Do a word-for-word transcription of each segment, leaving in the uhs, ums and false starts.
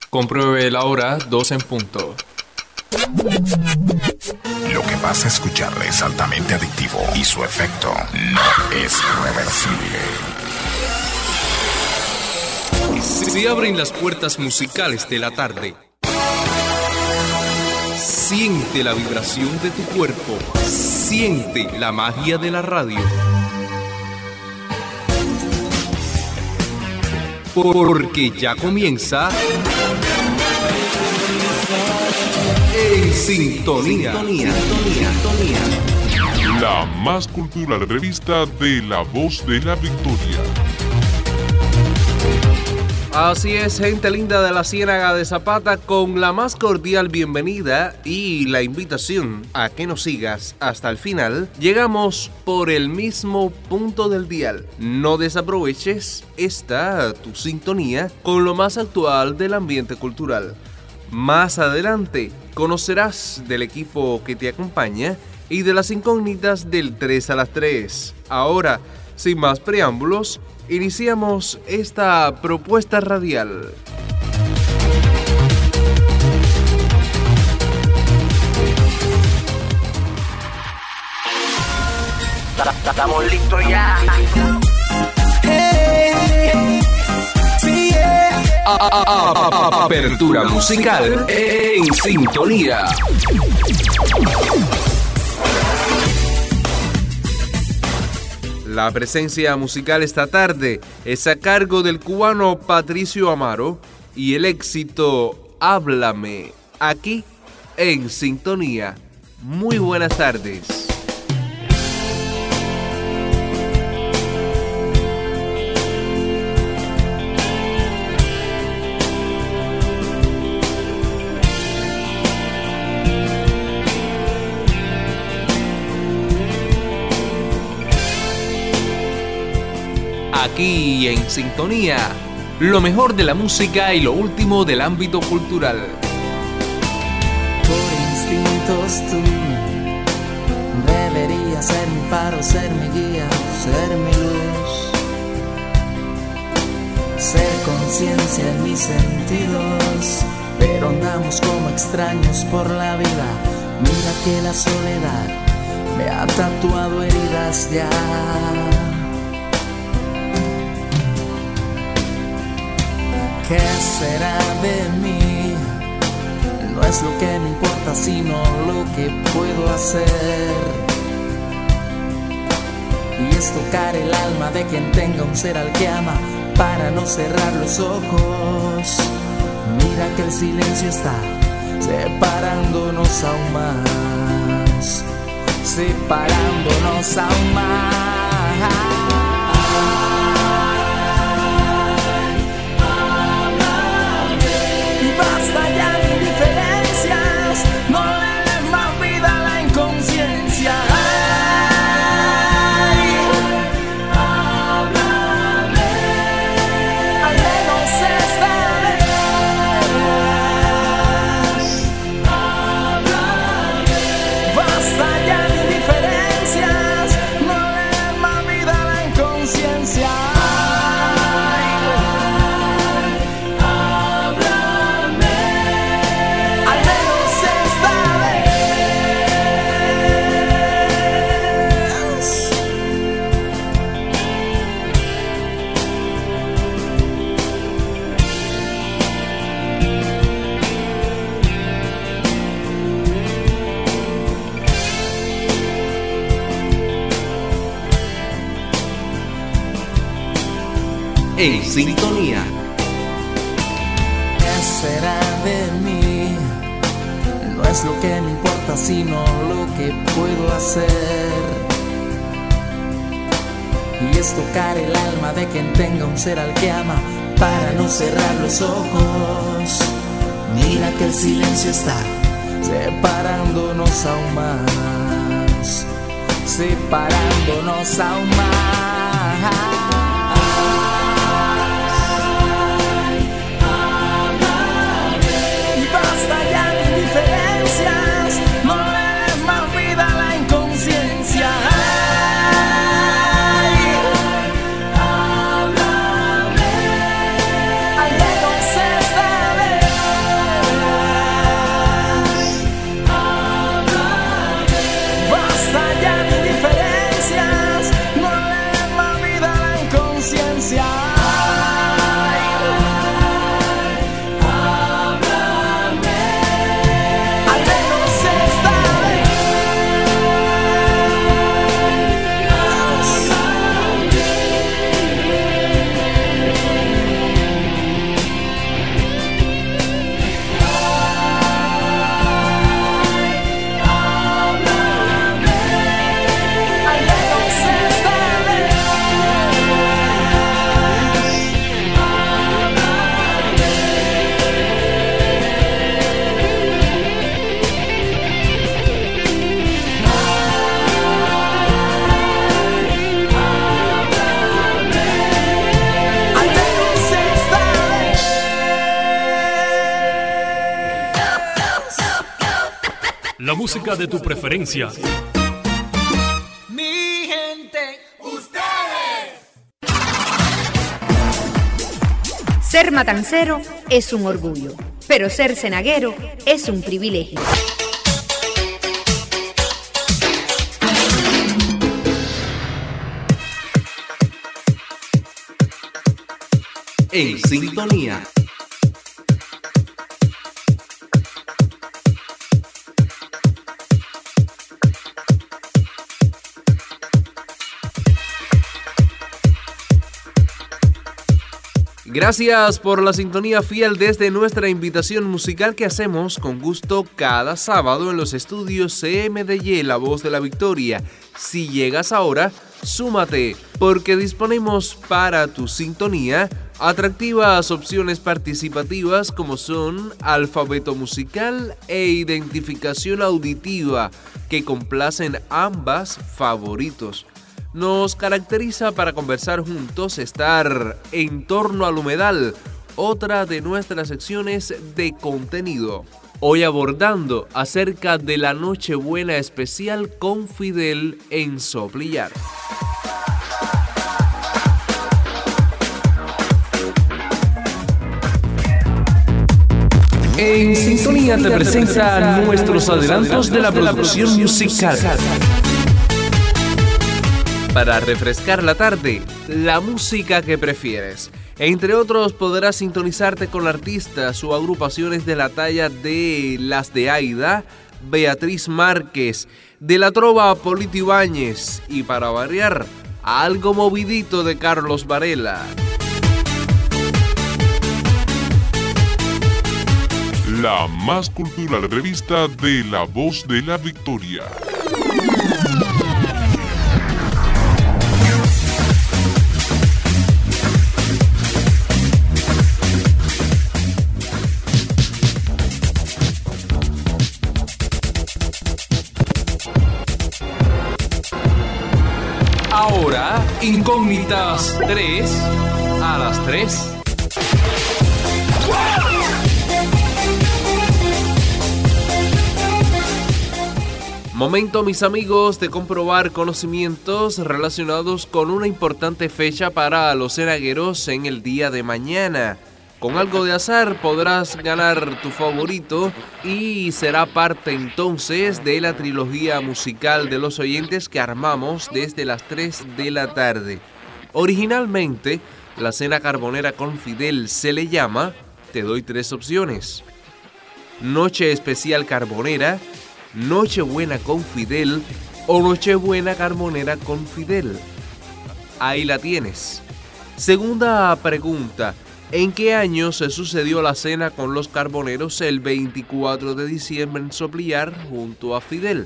Compruebe la hora, dos en punto. Lo que vas a escuchar es altamente adictivo y su efecto no es reversible. Se abren las puertas musicales de la tarde. Siente la vibración de tu cuerpo. Siente la magia de la radio. Porque ya comienza En Sintonía. La más cultural revista de La Voz de la Victoria. Así es, gente linda de la Ciénaga de Zapata, con la más cordial bienvenida y la invitación a que nos sigas hasta el final. Llegamos por el mismo punto del dial. No desaproveches esta tu sintonía con lo más actual del ambiente cultural. Más adelante conocerás del equipo que te acompaña y de las incógnitas del tres a las tres. Ahora, sin más preámbulos, iniciamos esta propuesta radial. Estamos listos ya. Hey, sí, yeah. a, a, a, a, Apertura musical en Sintonía. La presencia musical esta tarde es a cargo del cubano Patricio Amaro y el éxito Háblame, aquí en Sintonía. Muy buenas tardes. Aquí en Sintonía, lo mejor de la música y lo último del ámbito cultural. Por instintos tú deberías ser mi faro, ser mi guía, ser mi luz, ser conciencia en mis sentidos, pero andamos como extraños por la vida. Mira que la soledad me ha tatuado heridas ya. ¿Qué será de mí? No es lo que me importa, sino lo que puedo hacer. Y es tocar el alma de quien tenga un ser al que ama, para no cerrar los ojos. Mira que el silencio está separándonos aún más, separándonos aún más. Basta ya de indiferencias, no le des más vida a la inconsciencia. Ay, háblame, al menos esta vez. Háblame, basta ya de indiferencias, no le des más vida a la inconsciencia. En Sintonía. ¿Qué será de mí? No es lo que me importa, sino lo que puedo hacer. Y es tocar el alma de quien tenga un ser al que ama, para no cerrar los ojos. Mira que el silencio está separándonos aún más, separándonos aún más. No le des más vida a la inconsciencia. Ay, háblame, al menos esta vez. La música de tu preferencia. Mi gente, ustedes. Ser matancero es un orgullo, pero ser cenaguero es un privilegio. En sintonía. Gracias por la sintonía fiel desde nuestra invitación musical que hacemos con gusto cada sábado en los estudios C M D Y, La Voz de la Victoria. Si llegas ahora, súmate, porque disponemos para tu sintonía atractivas opciones participativas como son alfabeto musical e identificación auditiva, que complacen ambas favoritos. Nos caracteriza para conversar juntos estar en torno al humedal, otra de nuestras secciones de contenido. Hoy abordando acerca de la Nochebuena especial con Fidel en Soplillar. En sintonía te presenta nuestros adelantos de la producción musical. Para refrescar la tarde, la música que prefieres. Entre otros, podrás sintonizarte con artistas o agrupaciones de la talla de las de Aida, Beatriz Márquez, de la trova Polito Ibáñez y, para variar, algo movidito de Carlos Varela. La más cultural revista de La Voz de la Victoria. Ahora, Incógnitas tres a las tres. Momento, mis amigos, de comprobar conocimientos relacionados con una importante fecha para los cenagueros en el día de mañana. Con algo de azar podrás ganar tu favorito y será parte entonces de la trilogía musical de los oyentes que armamos desde las tres de la tarde. Originalmente, la cena carbonera con Fidel se le llama, te doy tres opciones: Noche Especial Carbonera, Nochebuena con Fidel o Nochebuena Carbonera con Fidel. Ahí la tienes. Segunda pregunta: ¿en qué año se sucedió la cena con los carboneros el veinticuatro de diciembre en Soplillar junto a Fidel?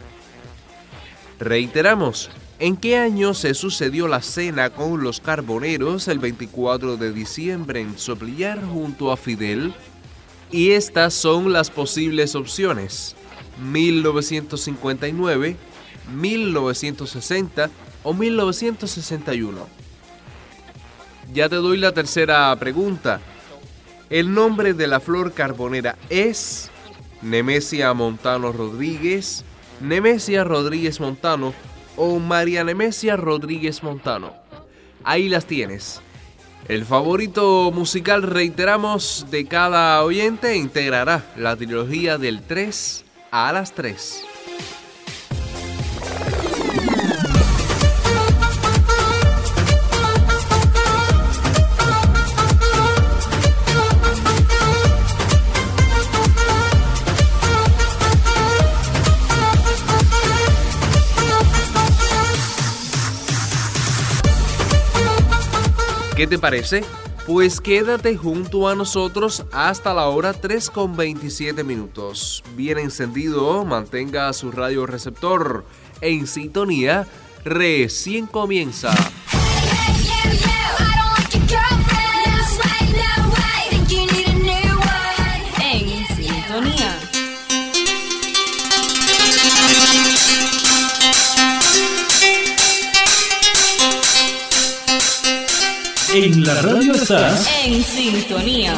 Reiteramos, ¿en qué año se sucedió la cena con los carboneros el veinticuatro de diciembre en Soplillar junto a Fidel? Y estas son las posibles opciones: mil novecientos cincuenta y nueve, mil novecientos sesenta o mil novecientos sesenta y uno. Ya te doy la tercera pregunta. El nombre de la flor carbonera es Nemesia Montano Rodríguez, Nemesia Rodríguez Montano o María Nemesia Rodríguez Montano. Ahí las tienes. El favorito musical, reiteramos, de cada oyente integrará la trilogía del tres a las tres. ¿Qué te parece? Pues quédate junto a nosotros hasta la hora tres con veintisiete minutos. Bien encendido, mantenga su radio receptor en sintonía, recién comienza. En sintonía. En la radio estás En sintonía.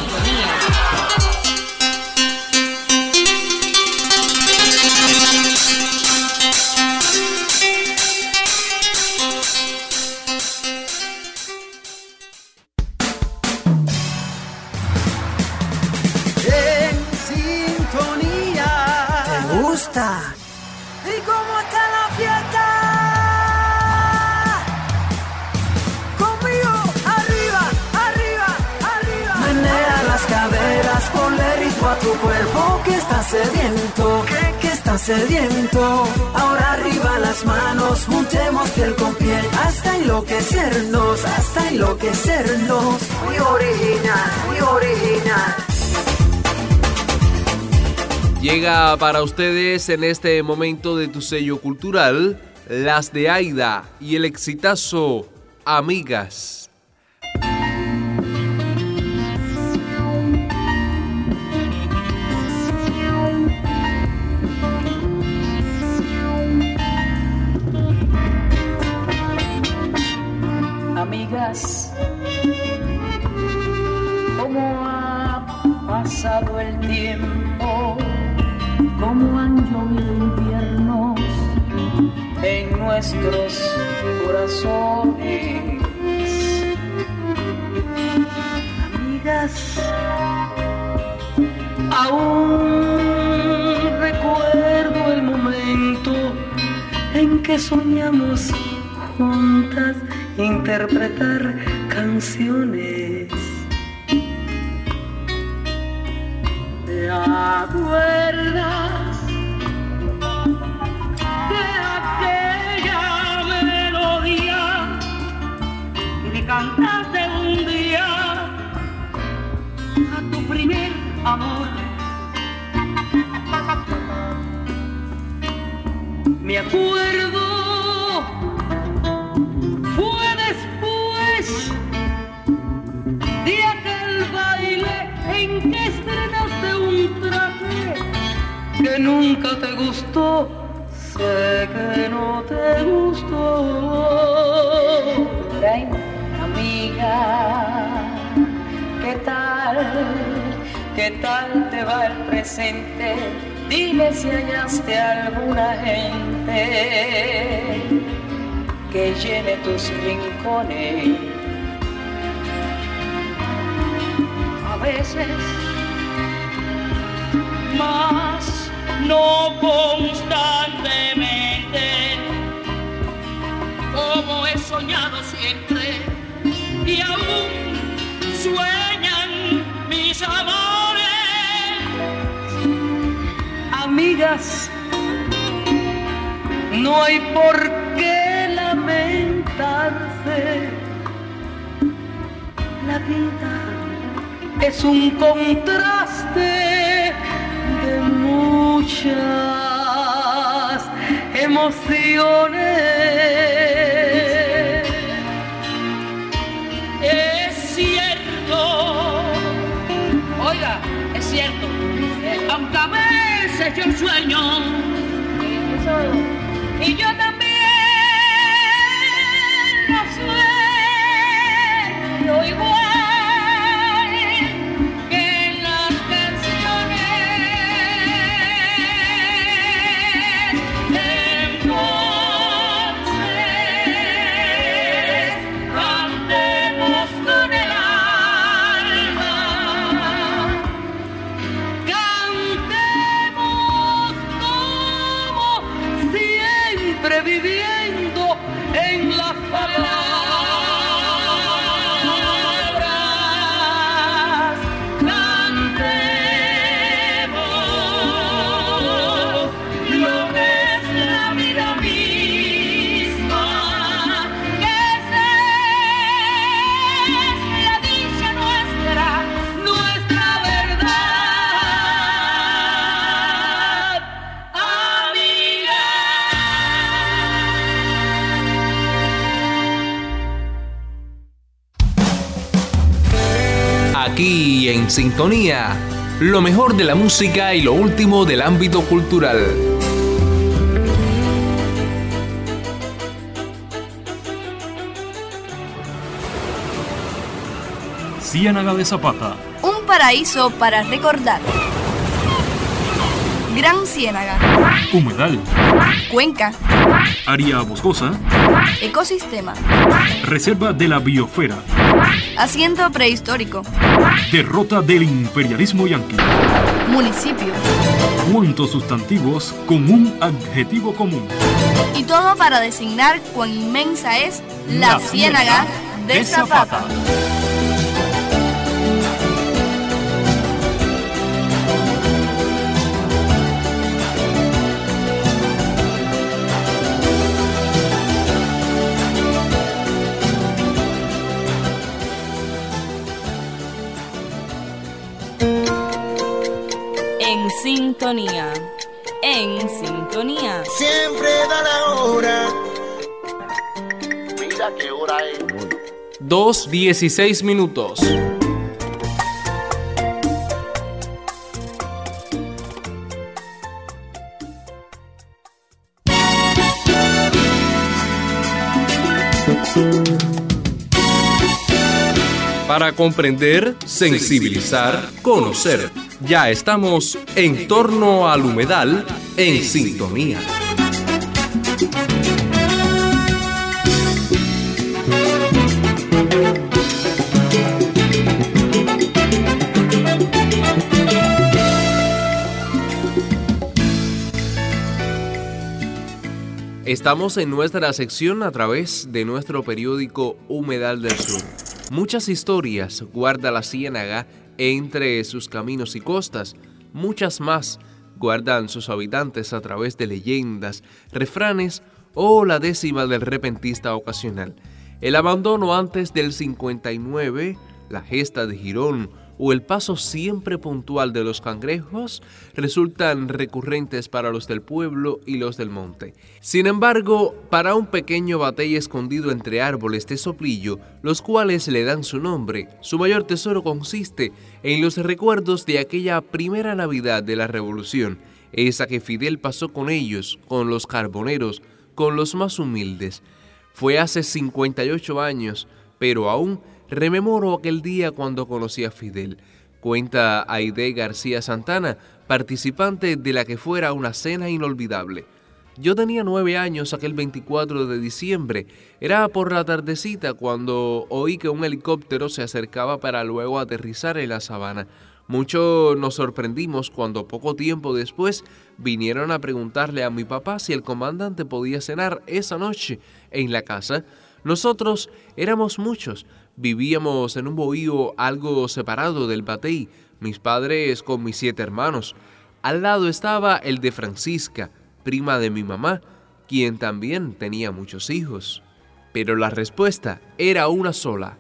gusta. ¿Y cómo está la fiesta? Conmigo, arriba, arriba, arriba. Menea las caderas, ponle ritmo a tu cuerpo que está sediento, que, que está sediento. Ahora arriba las manos, juntemos piel con piel hasta enloquecernos, hasta enloquecernos. Muy original, muy original. Llega para ustedes en este momento de tu sello cultural, Las de Aida y el exitazo Amigas. Amigas, ¿cómo ha pasado el tiempo? ¿Cómo han llovido inviernos en nuestros corazones? Amigas, aún recuerdo el momento en que soñamos juntas interpretar canciones. ¿Te acuerdas de aquella melodía que le cantaste un día a tu primer amor? Me acuerdo, fue después de aquel baile en que estrenaste un traje que nunca te gustó, sé que no te gustó. Ay, amiga, ¿qué tal? ¿Qué tal te va el presente? Dime si hallaste alguna gente que llene tus rincones. A veces, más no constantemente, como he soñado siempre, y aún sueñan mis amores. Amigas, no hay por qué lamentarse. La vida es un contraste de muchas emociones. Es cierto, oiga, es cierto, aunque a veces yo sueño, y yo también lo sueño igual. Viviendo en las palabras, cantemos lo que es la vida misma, que esa es la dicha nuestra, nuestra verdad, amiga. Aquí en sintonía, lo mejor de la música y lo último del ámbito cultural. Ciénaga de Zapata. Un paraíso para recordar. Gran Ciénaga. Humedal. Cuenca. Área boscosa. Ecosistema. Reserva de la Biosfera. Asiento prehistórico. Derrota del imperialismo yanqui. Municipio. ¿Cuántos sustantivos con un adjetivo común? Y todo para designar cuán inmensa es la, la ciénaga de, de Zapata. Zapata. En sintonía, en sintonía. Siempre da la hora. Mira qué hora es. dos dieciséis minutos. Para comprender, sensibilizar, conocer. Ya estamos en torno al humedal en sintonía. Estamos en nuestra sección a través de nuestro periódico Humedal del Sur. Muchas historias guarda la ciénaga entre sus caminos y costas. Muchas más guardan sus habitantes a través de leyendas, refranes o la décima del repentista ocasional. El abandono antes del cincuenta y nueve, la gesta de Girón o el paso siempre puntual de los cangrejos resultan recurrentes para los del pueblo y los del monte. Sin embargo, para un pequeño batey escondido entre árboles de soplillo, los cuales le dan su nombre, su mayor tesoro consiste en los recuerdos de aquella primera Navidad de la Revolución, esa que Fidel pasó con ellos, con los carboneros, con los más humildes. Fue hace cincuenta y ocho años, pero aún rememoro aquel día cuando conocí a Fidel. Cuenta Aide García Santana, participante de la que fuera una cena inolvidable. Yo tenía nueve años aquel veinticuatro de diciembre. Era por la tardecita cuando oí que un helicóptero se acercaba para luego aterrizar en la sabana. Mucho nos sorprendimos cuando poco tiempo después vinieron a preguntarle a mi papá si el comandante podía cenar esa noche en la casa. Nosotros éramos muchos. Vivíamos en un bohío algo separado del batey, mis padres con mis siete hermanos. Al lado estaba el de Francisca, prima de mi mamá, quien también tenía muchos hijos. Pero la respuesta era una sola.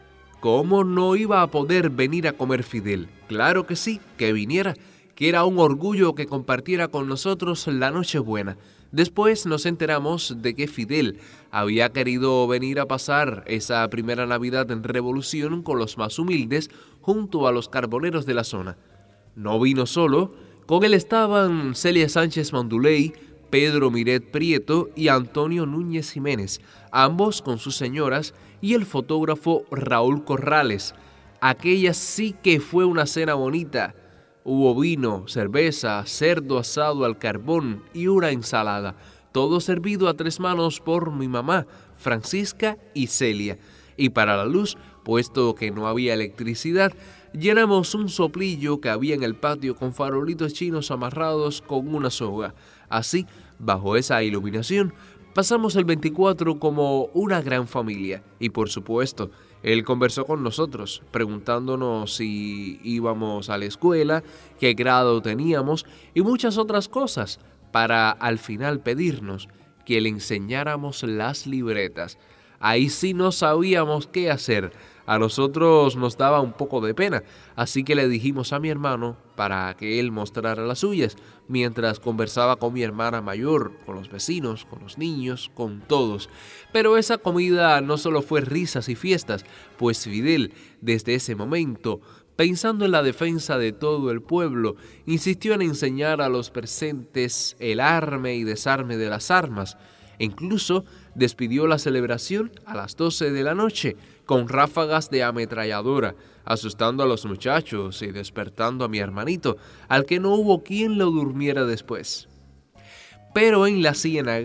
¿Cómo no iba a poder venir a comer Fidel? Claro que sí, que viniera, que era un orgullo que compartiera con nosotros la Nochebuena. Después nos enteramos de que Fidel había querido venir a pasar esa primera Navidad en Revolución con los más humildes junto a los carboneros de la zona. No vino solo, con él estaban Celia Sánchez Manduley, Pedro Miret Prieto y Antonio Núñez Jiménez, ambos con sus señoras, y el fotógrafo Raúl Corrales. Aquella sí que fue una cena bonita. Hubo vino, cerveza, cerdo asado al carbón y una ensalada, todo servido a tres manos por mi mamá, Francisca y Celia. Y para la luz, puesto que no había electricidad, llenamos un soplillo que había en el patio con farolitos chinos amarrados con una soga. Así, bajo esa iluminación, pasamos el veinticuatro como una gran familia. Y por supuesto, él conversó con nosotros, preguntándonos si íbamos a la escuela, qué grado teníamos y muchas otras cosas, para al final pedirnos que le enseñáramos las libretas. Ahí sí no sabíamos qué hacer. A nosotros nos daba un poco de pena, así que le dijimos a mi hermano para que él mostrara las suyas, mientras conversaba con mi hermana mayor, con los vecinos, con los niños, con todos. Pero esa comida no solo fue risas y fiestas, pues Fidel, desde ese momento, pensando en la defensa de todo el pueblo, insistió en enseñar a los presentes el arme y desarme de las armas. E incluso despidió la celebración a las doce de la noche con ráfagas de ametralladora, asustando a los muchachos y despertando a mi hermanito, al que no hubo quien lo durmiera después. Pero en la ciénaga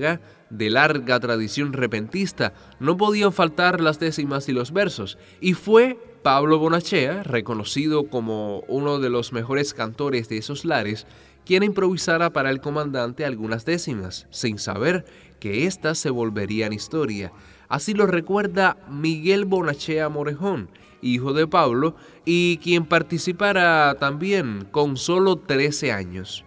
de larga tradición repentista, no podían faltar las décimas y los versos, y fue Pablo Bonachea, reconocido como uno de los mejores cantores de esos lares, quien improvisara para el comandante algunas décimas, sin saber que éstas se volverían historia. Así lo recuerda Miguel Bonachea Morejón, hijo de Pablo, y quien participara también con solo trece años.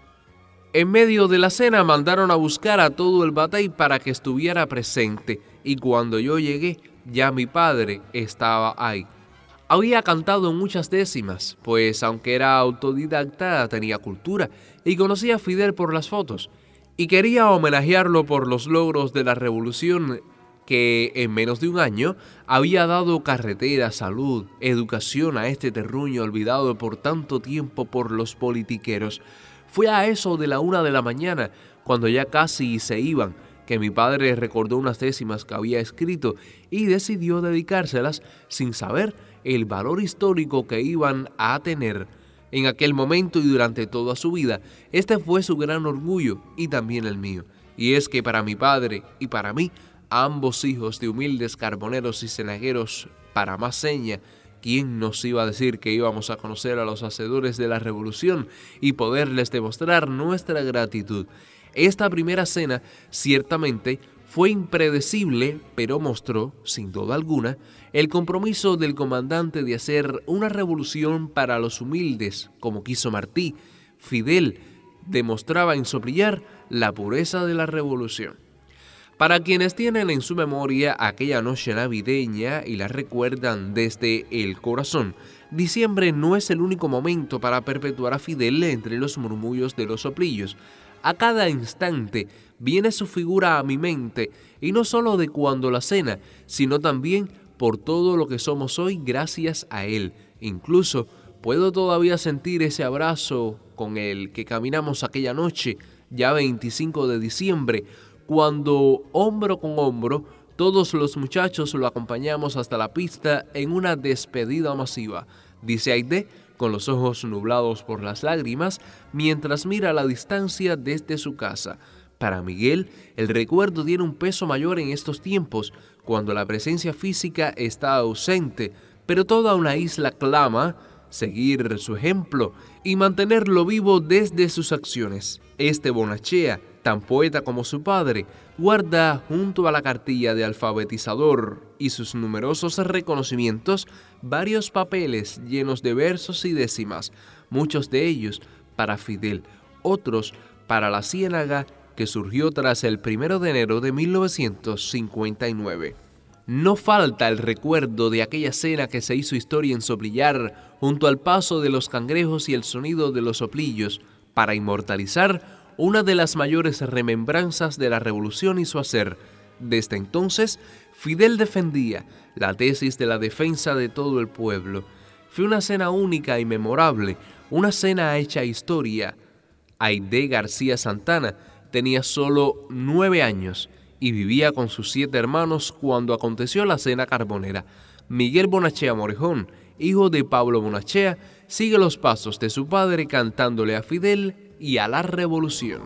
En medio de la cena mandaron a buscar a todo el batey para que estuviera presente, y cuando yo llegué, ya mi padre estaba ahí. Había cantado muchas décimas, pues aunque era autodidacta, tenía cultura y conocía a Fidel por las fotos, y quería homenajearlo por los logros de la revolución que en menos de un año había dado carretera, salud, educación a este terruño olvidado por tanto tiempo por los politiqueros. Fue a eso de la una de la mañana, cuando ya casi se iban, que mi padre recordó unas décimas que había escrito y decidió dedicárselas sin saber el valor histórico que iban a tener. En aquel momento y durante toda su vida, este fue su gran orgullo y también el mío. Y es que para mi padre y para mí, ambos hijos de humildes carboneros y cenagueros, para más seña, ¿quién nos iba a decir que íbamos a conocer a los hacedores de la revolución y poderles demostrar nuestra gratitud? Esta primera cena ciertamente fue impredecible, pero mostró, sin duda alguna, el compromiso del comandante de hacer una revolución para los humildes, como quiso Martí. Fidel demostraba en su brillar la pureza de la revolución. Para quienes tienen en su memoria aquella noche navideña y la recuerdan desde el corazón, diciembre no es el único momento para perpetuar a Fidel entre los murmullos de los soplillos. A cada instante viene su figura a mi mente, y no solo de cuando la cena, sino también por todo lo que somos hoy gracias a él. Incluso puedo todavía sentir ese abrazo con el que caminamos aquella noche, ya veinticinco de diciembre, cuando hombro con hombro todos los muchachos lo acompañamos hasta la pista en una despedida masiva, dice Aide, con los ojos nublados por las lágrimas, mientras mira a la distancia desde su casa. Para Miguel, el recuerdo tiene un peso mayor en estos tiempos, cuando la presencia física está ausente, pero toda una isla clama seguir su ejemplo y mantenerlo vivo desde sus acciones. Este Bonachea, tan poeta como su padre, guarda junto a la cartilla de alfabetizador y sus numerosos reconocimientos varios papeles llenos de versos y décimas, muchos de ellos para Fidel, otros para la Ciénaga, que surgió tras el primero de enero de mil novecientos cincuenta y nueve. No falta el recuerdo de aquella cena que se hizo historia en Soplillar, junto al paso de los cangrejos y el sonido de los soplillos, para inmortalizar una de las mayores remembranzas de la revolución y su hacer. Desde entonces, Fidel defendía la tesis de la defensa de todo el pueblo. Fue una cena única y memorable, una cena hecha historia. Aide García Santana tenía solo nueve años y vivía con sus siete hermanos cuando aconteció la cena carbonera. Miguel Bonachea Morejón, hijo de Pablo Bonachea, sigue los pasos de su padre cantándole a Fidel y a la revolución.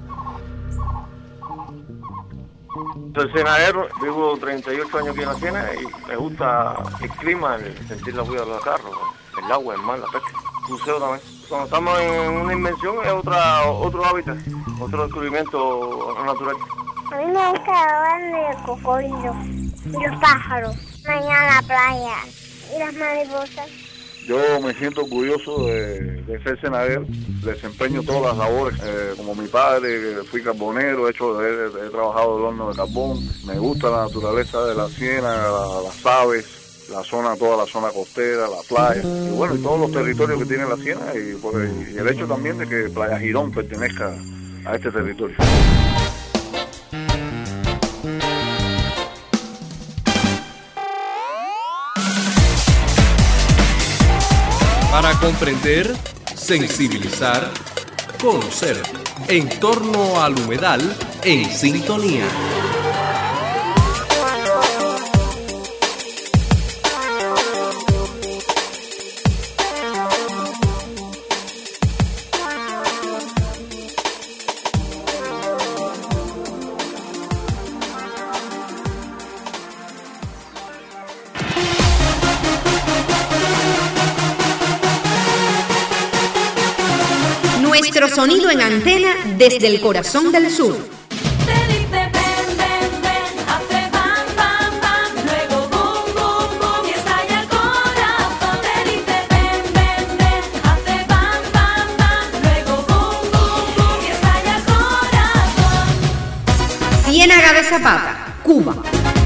Soy cenadero, vivo treinta y ocho años aquí en la Siena y me gusta el clima, el sentir la huella de los carros, el agua, el mar, la pesca, buceo también. Cuando estamos en una invención es otra, otro hábitat, otro descubrimiento natural. A mí me gusta ver el cocodrilo y los pájaros, mañana la playa y las mariposas. Yo me siento orgulloso de, de ser senadero, desempeño todas las labores, eh, como mi padre, fui carbonero, he, hecho, he, he trabajado el horno de carbón, me gusta la naturaleza de la Siena, la, las aves, la zona, toda la zona costera, la playa, y bueno, y todos los territorios que tiene la Siena, y, pues, y el hecho también de que Playa Girón pertenezca a este territorio. Para comprender, sensibilizar, conocer. En torno al humedal, en sintonía. Nuestro sonido en antena desde el corazón del sur. Ciénaga de Zapata, Cuba.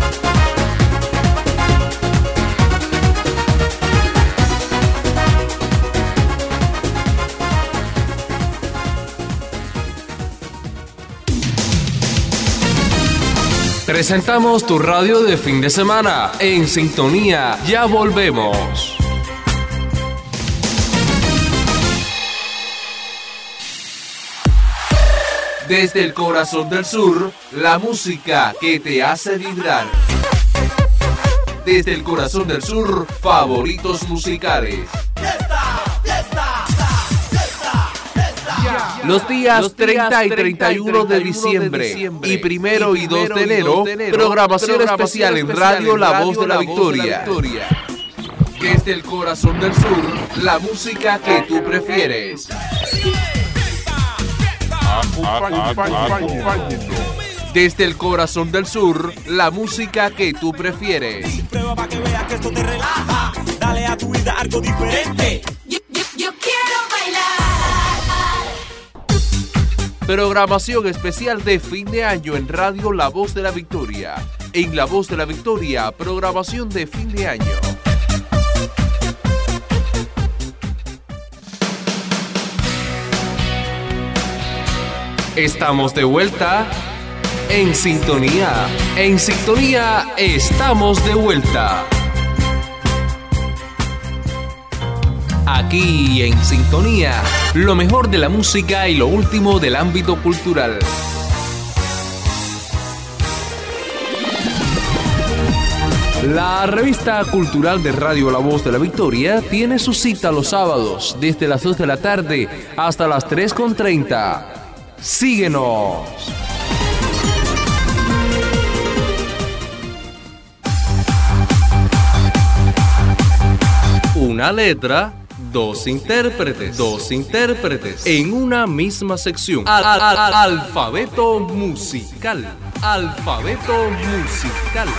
Presentamos tu radio de fin de semana. En sintonía, ya volvemos. Desde el corazón del sur, la música que te hace vibrar. Desde el corazón del sur, favoritos musicales. Los días treinta y treinta y uno de diciembre y primero y dos de enero, programación especial en Radio La Voz de la Victoria. Desde el corazón del sur, la música que tú prefieres. Desde el corazón del sur, la música que tú prefieres. Prueba para que veas que esto te relaja. Dale a tu vida algo diferente. Yo, yo, yo quiero bailar. Programación especial de fin de año en Radio La Voz de la Victoria. En La Voz de la Victoria, programación de fin de año. Estamos de vuelta en sintonía. En sintonía estamos de vuelta. Aquí en sintonía, lo mejor de la música y lo último del ámbito cultural. La revista cultural de Radio La Voz de la Victoria tiene su cita los sábados desde las dos de la tarde hasta las tres con treinta. Síguenos. Una letra, dos intérpretes, dos intérpretes en una misma sección. Al, al, al, alfabeto musical, alfabeto musical.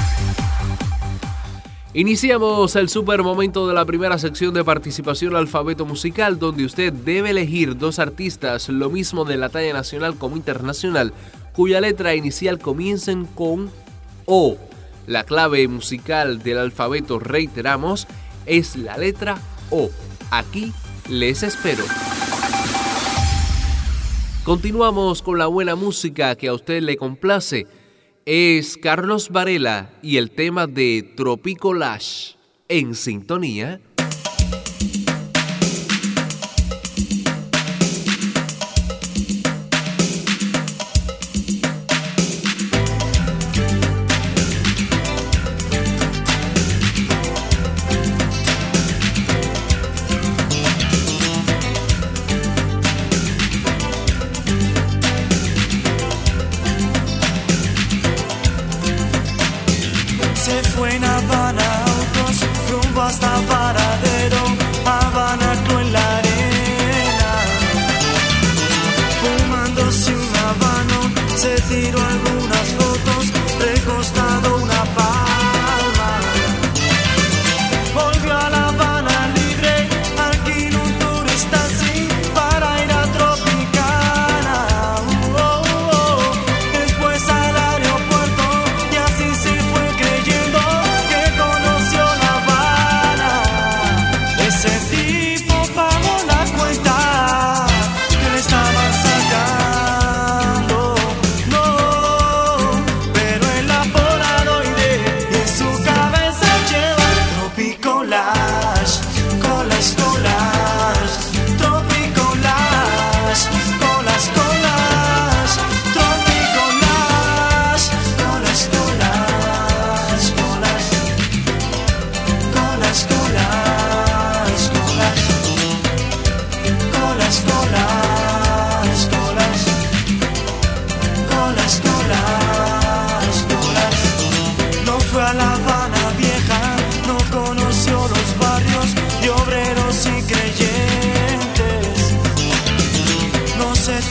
Iniciamos el super momento de la primera sección de participación alfabeto musical, donde usted debe elegir dos artistas, lo mismo de la talla nacional como internacional, cuya letra inicial comiencen con O. La clave musical del alfabeto, reiteramos, es la letra O. Aquí les espero. Continuamos con la buena música que a usted le complace. Es Carlos Varela y el tema de Tropico Lash. En sintonía. Después al aeropuerto y así se fue creyendo que conoció La Habana.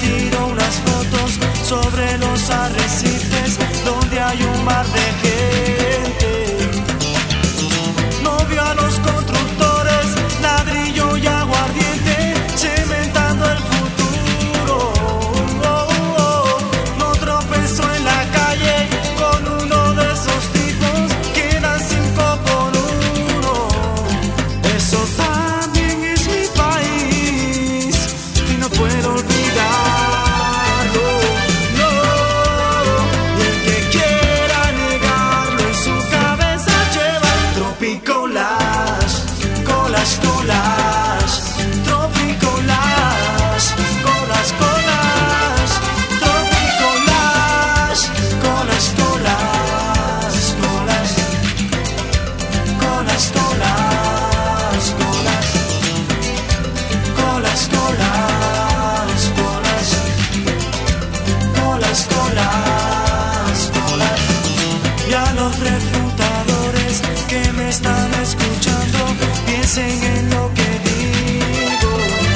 tiro unas fotos sobre los arrecifes donde hay un mar de gente. No vio a los constructores, ladrillo y aguardiente, cementando el futuro. Oh, oh, oh. No tropezó en la calle con uno de esos tipos que dan cinco por uno. Eso también es mi país y no puedo olvidarlo, no. Y el que quiera negarlo en su cabeza lleva tropicolas, colas, colas, tropicolas, colas, colas, tropicolas, colas, colas, colas, colas, colas, colas, colas, colas, colas, colas, colas, colas. Y a los refutadores que me están escuchando, piensen en lo que digo.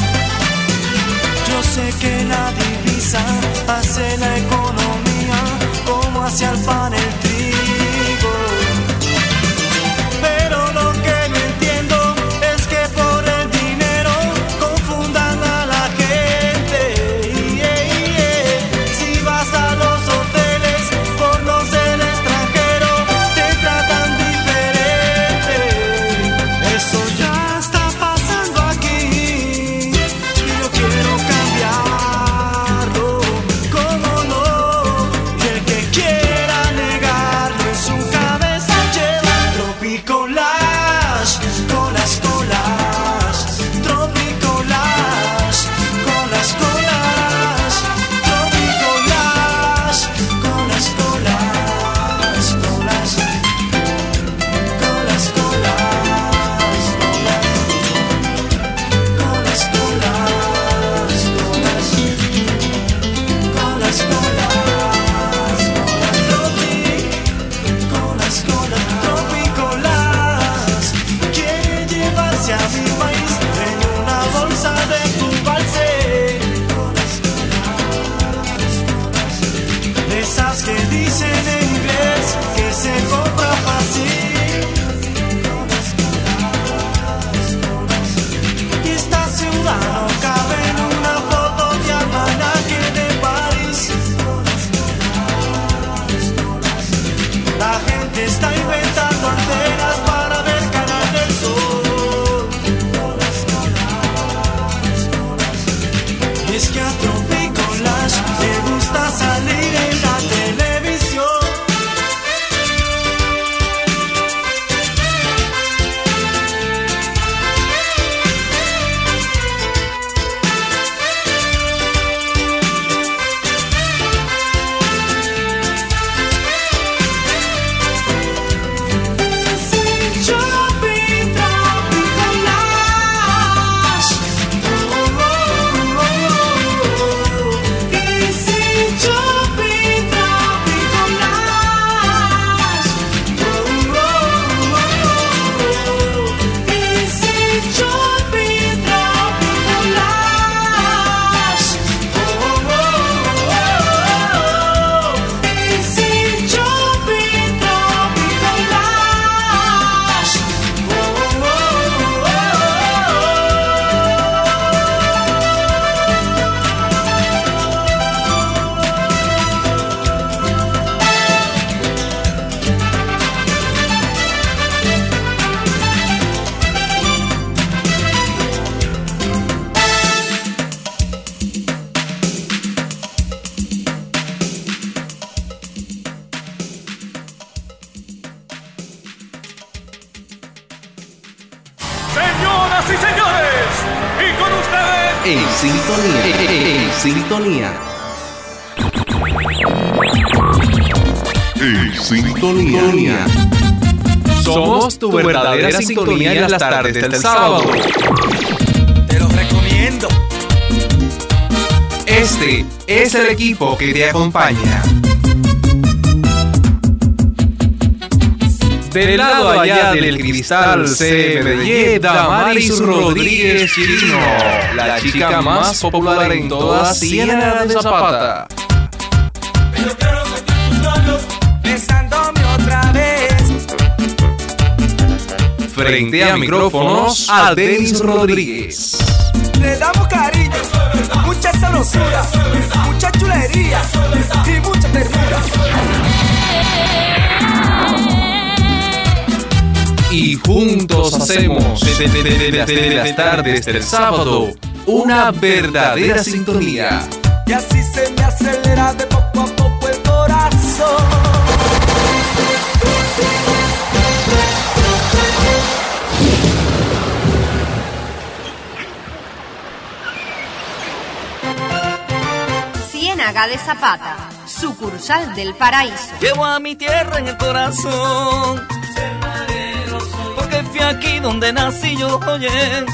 Yo sé que la divisa hace la economía como hacia el pan el trigo. Pero lo que no entiendo es que por el dinero confundan a la gente. Yeah, yeah. Si vas a los hoteles por los del extranjero, te tratan diferente. Eso ya está pasando aquí y yo quiero cambiarlo. ¿Cómo no? Y el que quiera negarlo en su cabeza lleva tropicolas, colas, colas, tropicolas, colas, colas, tropicolas, colas, colas, colas, colas, colas, colas, colas, colas, colas, colas, colas, tropicolas. Quiere llevarse a mi país en una bolsa de tu balse. De esas que dicen en inglés que se compra fácil. Y esta ciudad no cabe en una foto de almanaque de París. La gente está inventando antenas para ver Canal del Sol. Y es que a Tropicolas le gusta salir en la televisión. Shopping Tropicolas. Oh, oh, oh, oh. Easy Shopping Tropicolas. Oh, oh, oh. Easy Shopping Tropicolas. Oh, oh, oh. Easy Shopping Tropicolas. Señoras y señores, y con ustedes, En sintonía, en sintonía. En sintonía. Somos tu verdadera sintonía en las tardes del sábado. Te lo recomiendo. Este es el equipo que te acompaña. Del lado allá del cristal se me Damaris Rodríguez Chirino, la chica más popular en toda Ciénaga de Zapata. Pero quiero sentir tus labios besándome otra vez. Frente a micrófonos, a Denis Rodríguez. Le damos cariño, mucha sabrosura, mucha chulería y mucha ternura. Y juntos hacemos desde las tardes del sábado una verdadera sintonía. Y así se me acelera de poco a poco el corazón. Ciénaga de Zapata, sucursal del paraíso. Llevo a mi tierra en el corazón, porque fui aquí donde nací yo, oye,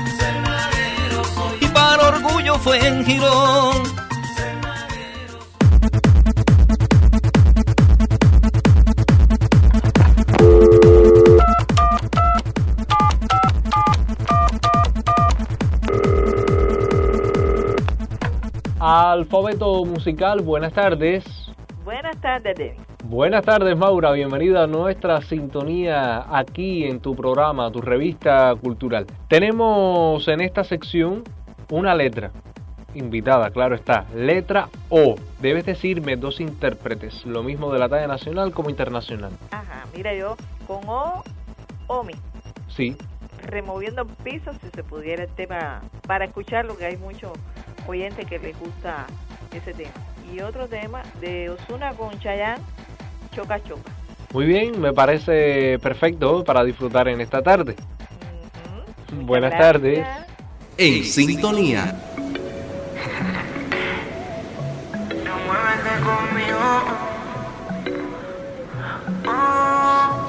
y para orgullo fue en Girón. Alfabeto musical, buenas tardes. Buenas tardes, Denis. Buenas tardes, Maura. Bienvenida a nuestra sintonía aquí en tu programa, tu revista cultural. Tenemos en esta sección una letra invitada, claro está. Letra O. Debes decirme dos intérpretes, lo mismo de la talla nacional como internacional. Ajá, mira yo, con O, Omi. Sí. Removiendo pisos, si se pudiera el tema, para escucharlo, que hay muchos oyentes que les gusta ese tema. Y otro tema de Ozuna con Chayanne, Choca Choca. Muy bien, me parece perfecto para disfrutar en esta tarde. Uh-huh. Buenas gracias. Tardes. En sintonía. No muévete conmigo. Oh.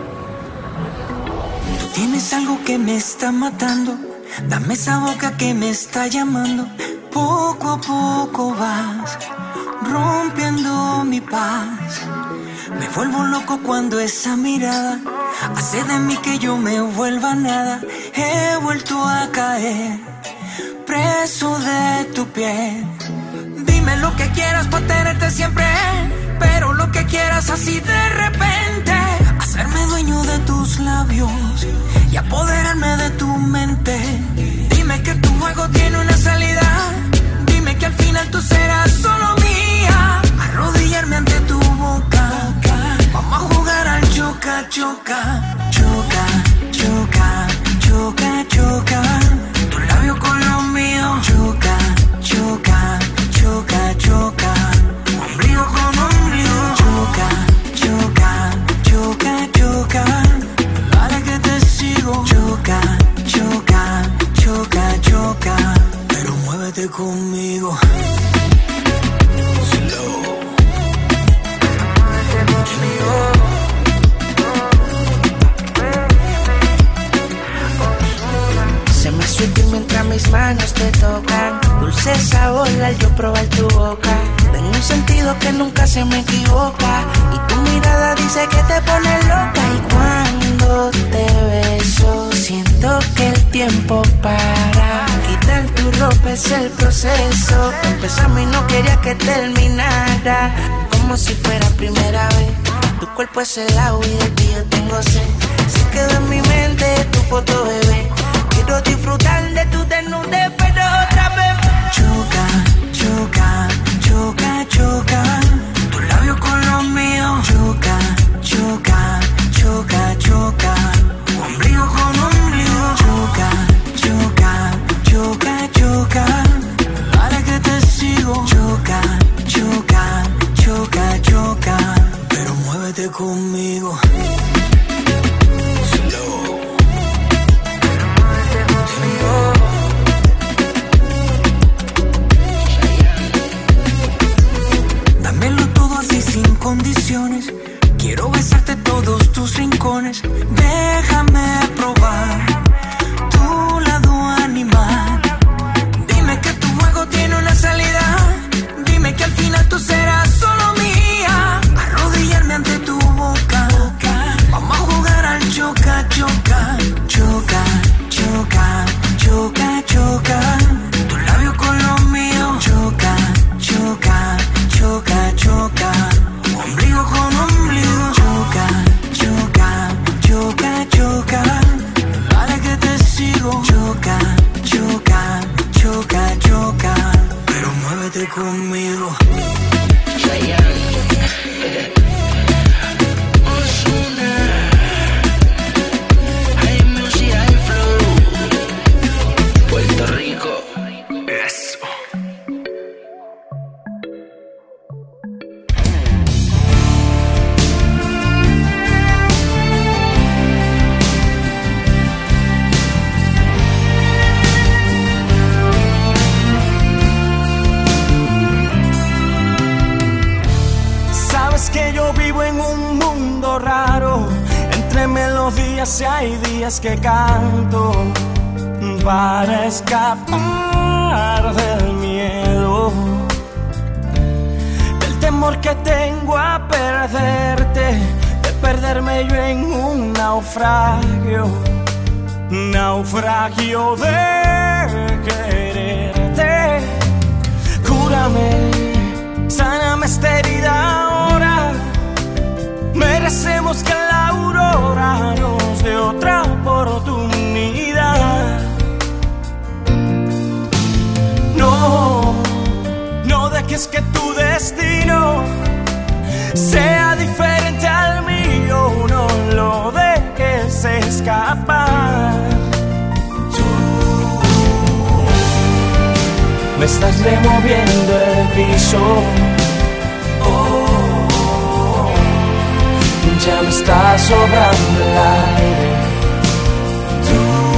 Tú tienes algo que me está matando. Dame esa boca que me está llamando. Poco a poco vas rompiendo mi paz. Me vuelvo loco cuando esa mirada hace de mí que yo me vuelva nada. He vuelto a caer preso de tu piel. Dime lo que quieras para tenerte siempre, pero lo que quieras así de repente. Hacerme dueño de tus labios y apoderarme de tu mente. Dime que tu juego tiene una salida. Dime que al final tú serás solo mía. Arrodillarme ante tu boca. Vamos a jugar al choca, choca. Choca, choca, choca, choca. Tu labio con los míos. Choca, choca, choca, choca. Ombligo con ombligo. Choca, choca, choca, choca. Dale que te sigo. Choca, choca, choca, choca. Pero muévete conmigo. Slow. Muévete conmigo. Se me suelta mientras mis manos te tocan. Dulce sabor al yo probar tu boca. Tengo un sentido que nunca se me equivoca. Y tu mirada dice que te pone loca. Y cuando te beso siento que el tiempo para. Quitar tu ropa es el proceso. Empezamos y no quería que terminara. Como si fuera primera vez. Tu cuerpo es el agua y de ti yo tengo sed. Se quedó en mi mente tu foto, bebé. Quiero disfrutar de tu desnudez, pero otra vez. Choca, choca, choca, choca. Tu labio con los míos. Choca, choca, choca, choca. Ombligo con ombligo. Choca, choca, choca, choca. Dale que te sigo. Choca, choca, choca, choca. Pero muévete conmigo. Slow. quédate conmigo. Puerto Rico. Eso. Sabes que yo vivo en un mundo raro. Entre melodías y hay días que canto para escapar del miedo, del temor que tengo a perderte, de perderme yo en un naufragio, naufragio de quererte. Cúrame, sáname esta herida ahora. Merecemos que la aurora nos dé otra oportunidad. No, no dejes que tu destino sea diferente al mío. No lo dejes escapar. Tú me estás removiendo el piso. Oh, ya me está sobrando el aire. Tú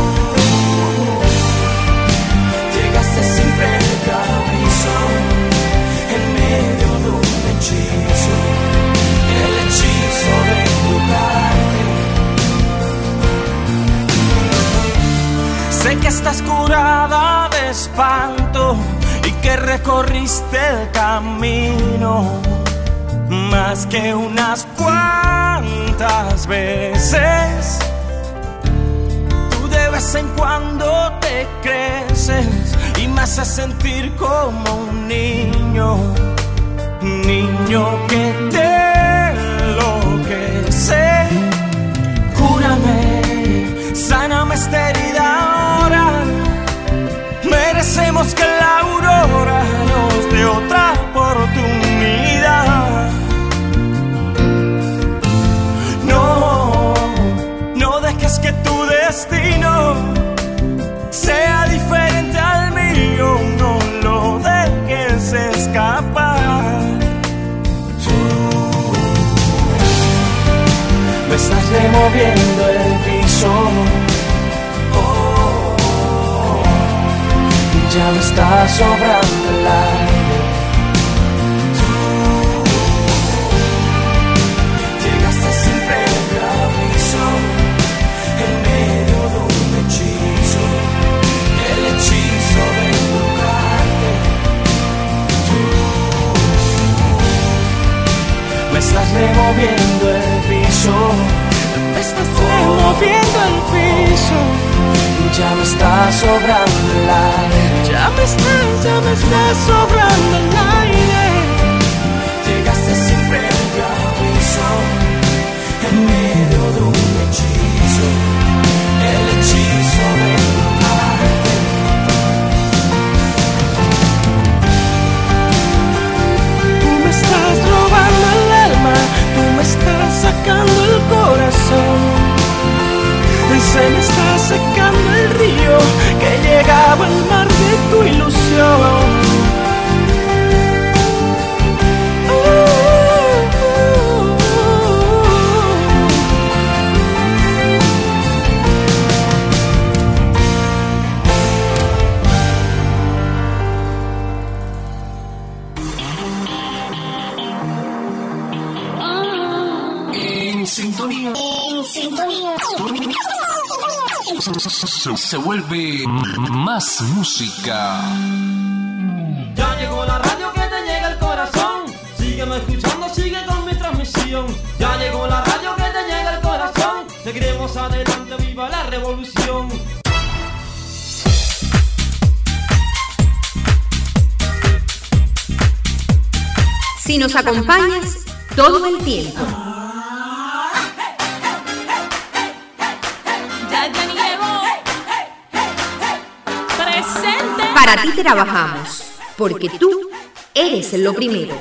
llegaste sin previo aviso, en medio de un hechizo, el hechizo de tu carne. Sé que estás curada de espanto y que recorriste el camino más que unas cuantas veces. Tú de vez en cuando te creces y me haces sentir como un niño, niño que te enloquece. Cúrame, sáname esta herida ahora. Merecemos que la aurora nos dé otra oportunidad. No, no dejes que tu destino sea diferente al mío. No lo dejes escapar. Tú me estás removiendo el piso. Ya me está sobrando el aire. Tú llegaste sin previo aviso, en medio de un hechizo, el hechizo de tocarte. Tú me estás removiendo el piso. Me estás removiendo el piso. Ya me está sobrando el aire. Ya me está, ya me está sobrando el aire. Llegaste sin previo aviso, en medio de un hechizo, el hechizo de tocarte. Tú me estás robando el alma, tú me estás sacando el corazón. Se me está secando el río que llegaba al mar de tu ilusión. Uh, uh, uh. En sintonía. En sintonía. Se, se vuelve más música. Ya llegó la radio que te llega al corazón. Sígueme escuchando, sigue con mi transmisión. Ya llegó la radio que te llega al corazón. Seguiremos adelante, viva la revolución. Si nos acompañas todo el tiempo. Para ti trabajamos, porque tú eres lo primero.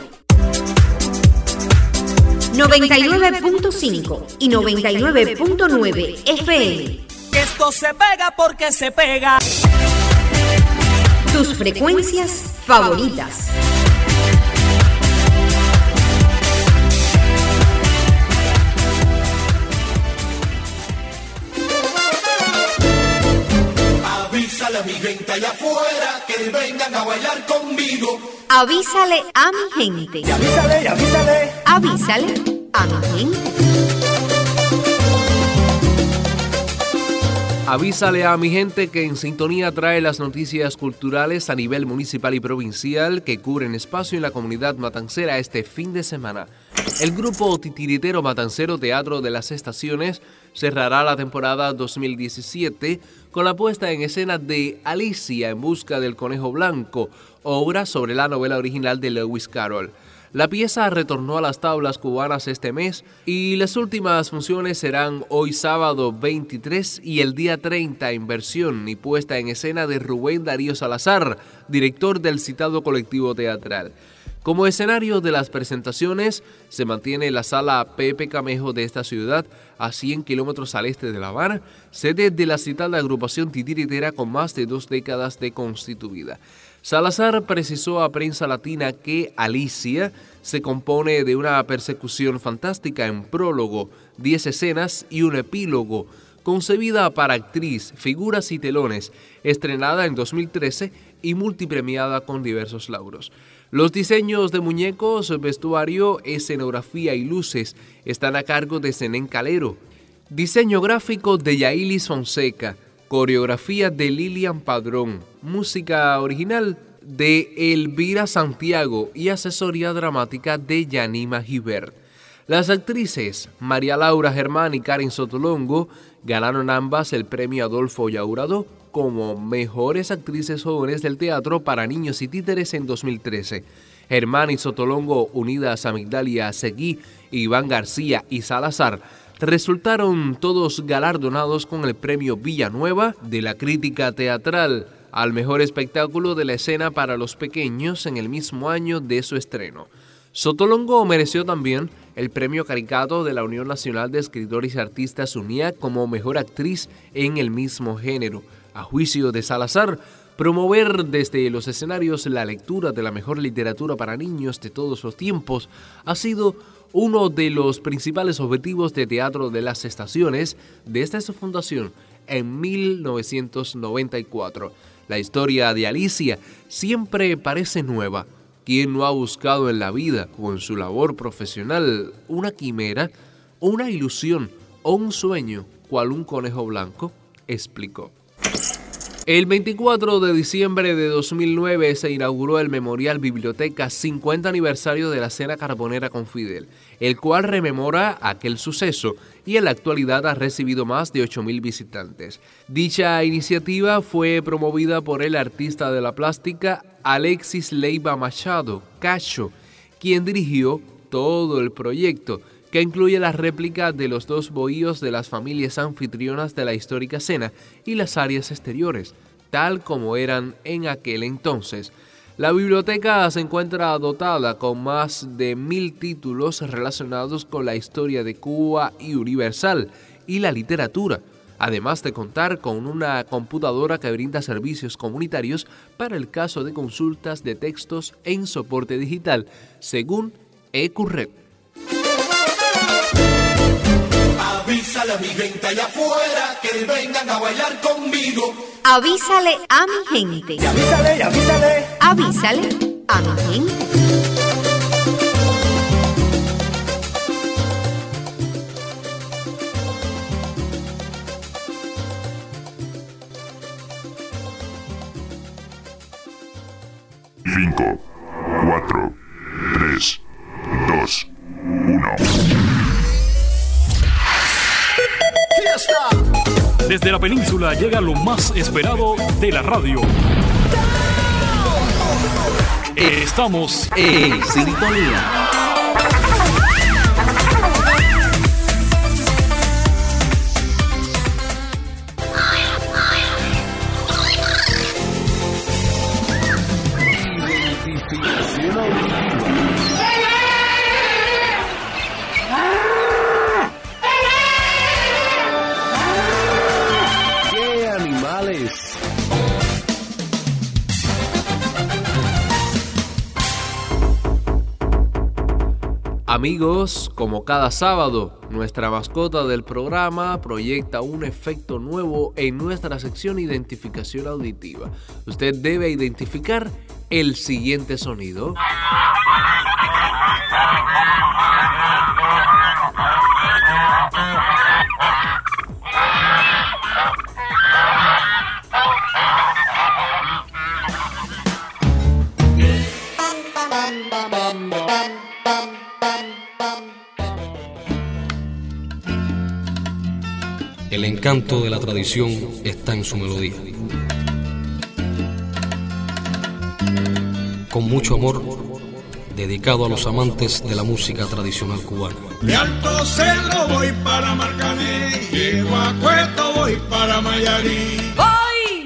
noventa y nueve punto cinco y noventa y nueve punto nueve F M. Esto se pega porque se pega. Tus frecuencias favoritas. Avísale a mi gente allá afuera que vengan a bailar conmigo. Avísale a mi gente. Y avísale, y avísale. Avísale a mi gente. Avísale a mi gente que En Sintonía trae las noticias culturales a nivel municipal y provincial que cubren espacio en la comunidad matancera este fin de semana. El grupo titiritero matancero Teatro de las Estaciones cerrará la temporada dos mil diecisiete con la puesta en escena de Alicia en busca del conejo blanco, obra sobre la novela original de Lewis Carroll. La pieza retornó a las tablas cubanas este mes y las últimas funciones serán hoy sábado veintitrés y el día treinta en versión y puesta en escena de Rubén Darío Salazar, director del citado colectivo teatral. Como escenario de las presentaciones se mantiene la sala Pepe Camejo de esta ciudad a cien kilómetros al este de La Habana, sede de la citada agrupación titiritera con más de dos décadas de constituida. Salazar precisó a Prensa Latina que Alicia se compone de una persecución fantástica en prólogo, diez escenas y un epílogo, concebida para actriz, figuras y telones, estrenada en dos mil trece y multipremiada con diversos lauros. Los diseños de muñecos, vestuario, escenografía y luces están a cargo de Zenén Calero. Diseño gráfico de Yailis Fonseca. Coreografía de Lilian Padrón, música original de Elvira Santiago y asesoría dramática de Yanima Gibert. Las actrices María Laura Germán y Karen Sotolongo ganaron ambas el premio Adolfo Yaurado como mejores actrices jóvenes del teatro para niños y títeres en dos mil trece. Germán y Sotolongo, unidas a Migdalia Seguí, Iván García y Salazar, resultaron todos galardonados con el premio Villanueva de la crítica teatral al mejor espectáculo de la escena para los pequeños en el mismo año de su estreno. Sotolongo mereció también el premio Caricato de la Unión Nacional de Escritores y Artistas UNIAC como mejor actriz en el mismo género. A juicio de Salazar, promover desde los escenarios la lectura de la mejor literatura para niños de todos los tiempos ha sido uno de los principales objetivos de Teatro de las Estaciones desde su fundación en mil novecientos noventa y cuatro. La historia de Alicia siempre parece nueva. ¿Quién no ha buscado en la vida o en su labor profesional una quimera, una ilusión o un sueño, cual un conejo blanco? Explicó. El veinticuatro de diciembre de dos mil nueve se inauguró el Memorial Biblioteca cincuenta aniversario de la Cena Carbonera con Fidel, el cual rememora aquel suceso y en la actualidad ha recibido más de ocho mil visitantes. Dicha iniciativa fue promovida por el artista de la plástica Alexis Leiva Machado, Cacho, quien dirigió todo el proyecto, que incluye la réplica de los dos bohíos de las familias anfitrionas de la histórica cena y las áreas exteriores, tal como eran en aquel entonces. La biblioteca se encuentra dotada con más de mil títulos relacionados con la historia de Cuba y Universal y la literatura, además de contar con una computadora que brinda servicios comunitarios para el caso de consultas de textos en soporte digital, según Ecurred. Avísale a mi gente allá afuera que vengan a bailar conmigo. Avísale a mi gente. Y avísale, y avísale. Avísale a mi gente. cinco, cuatro, tres, dos, uno. Desde la península llega lo más esperado de la radio. Estamos en sintonía. Amigos, como cada sábado, nuestra mascota del programa proyecta un efecto nuevo en nuestra sección Identificación Auditiva. Usted debe identificar el siguiente sonido. El encanto de la tradición está en su melodía. Con mucho amor, dedicado a los amantes de la música tradicional cubana. De Alto Cerro voy para Marcané, llego a Cueto voy para Mayarí. Voy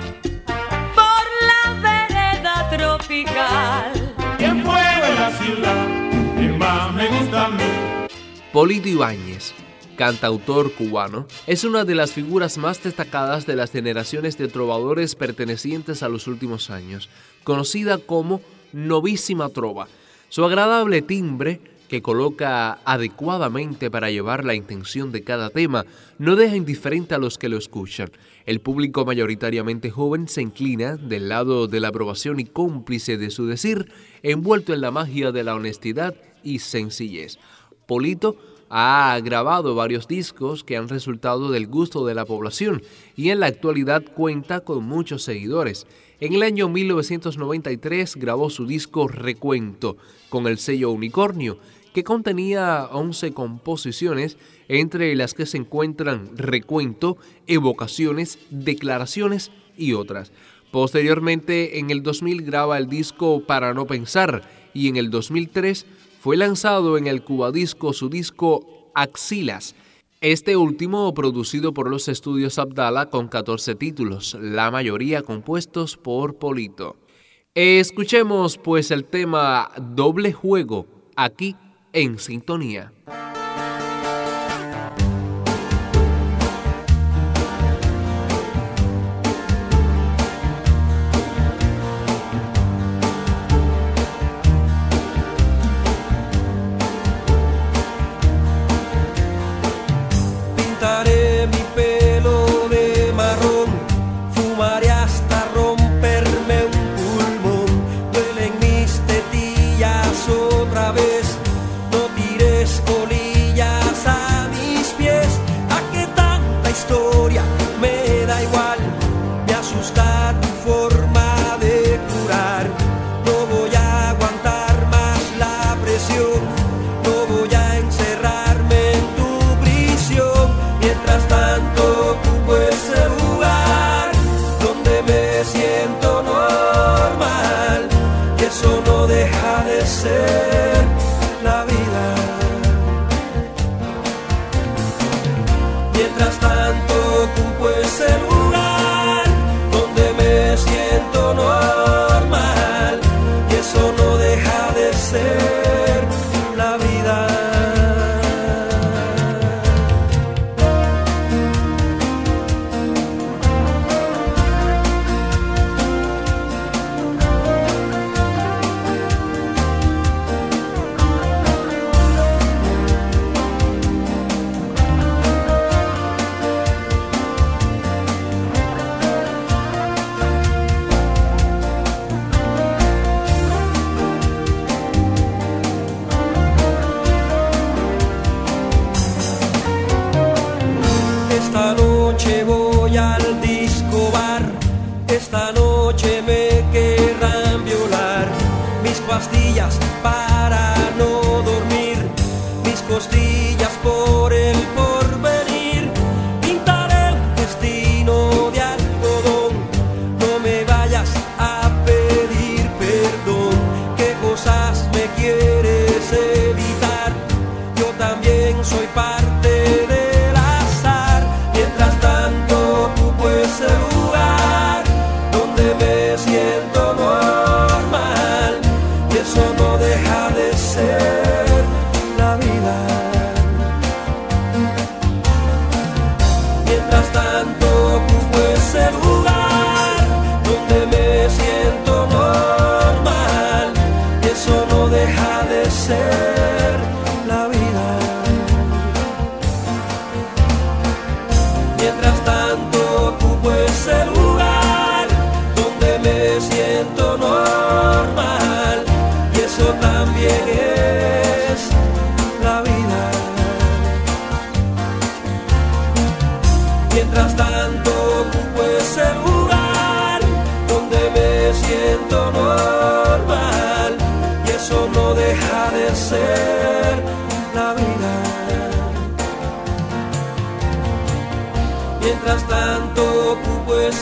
por la vereda tropical. ¿Quién fue de la ciudad? ¿Quién más me gusta a mí? Polito Ibáñez, cantautor cubano, es una de las figuras más destacadas de las generaciones de trovadores pertenecientes a los últimos años, conocida como Novísima Trova. Su agradable timbre, que coloca adecuadamente para llevar la intención de cada tema, no deja indiferente a los que lo escuchan. El público mayoritariamente joven se inclina del lado de la aprobación y cómplice de su decir, envuelto en la magia de la honestidad y sencillez. Polito ha grabado varios discos que han resultado del gusto de la población y en la actualidad cuenta con muchos seguidores. En el año mil novecientos noventa y tres grabó su disco Recuento con el sello Unicornio, que contenía once composiciones, entre las que se encuentran Recuento, Evocaciones, Declaraciones y otras. Posteriormente, en el dos mil graba el disco Para no pensar y en el dos mil tres fue lanzado en el Cubadisco su disco Axilas, este último producido por los estudios Abdala con catorce títulos, la mayoría compuestos por Polito. Escuchemos pues el tema Doble Juego, aquí en Sintonía. Deja de ser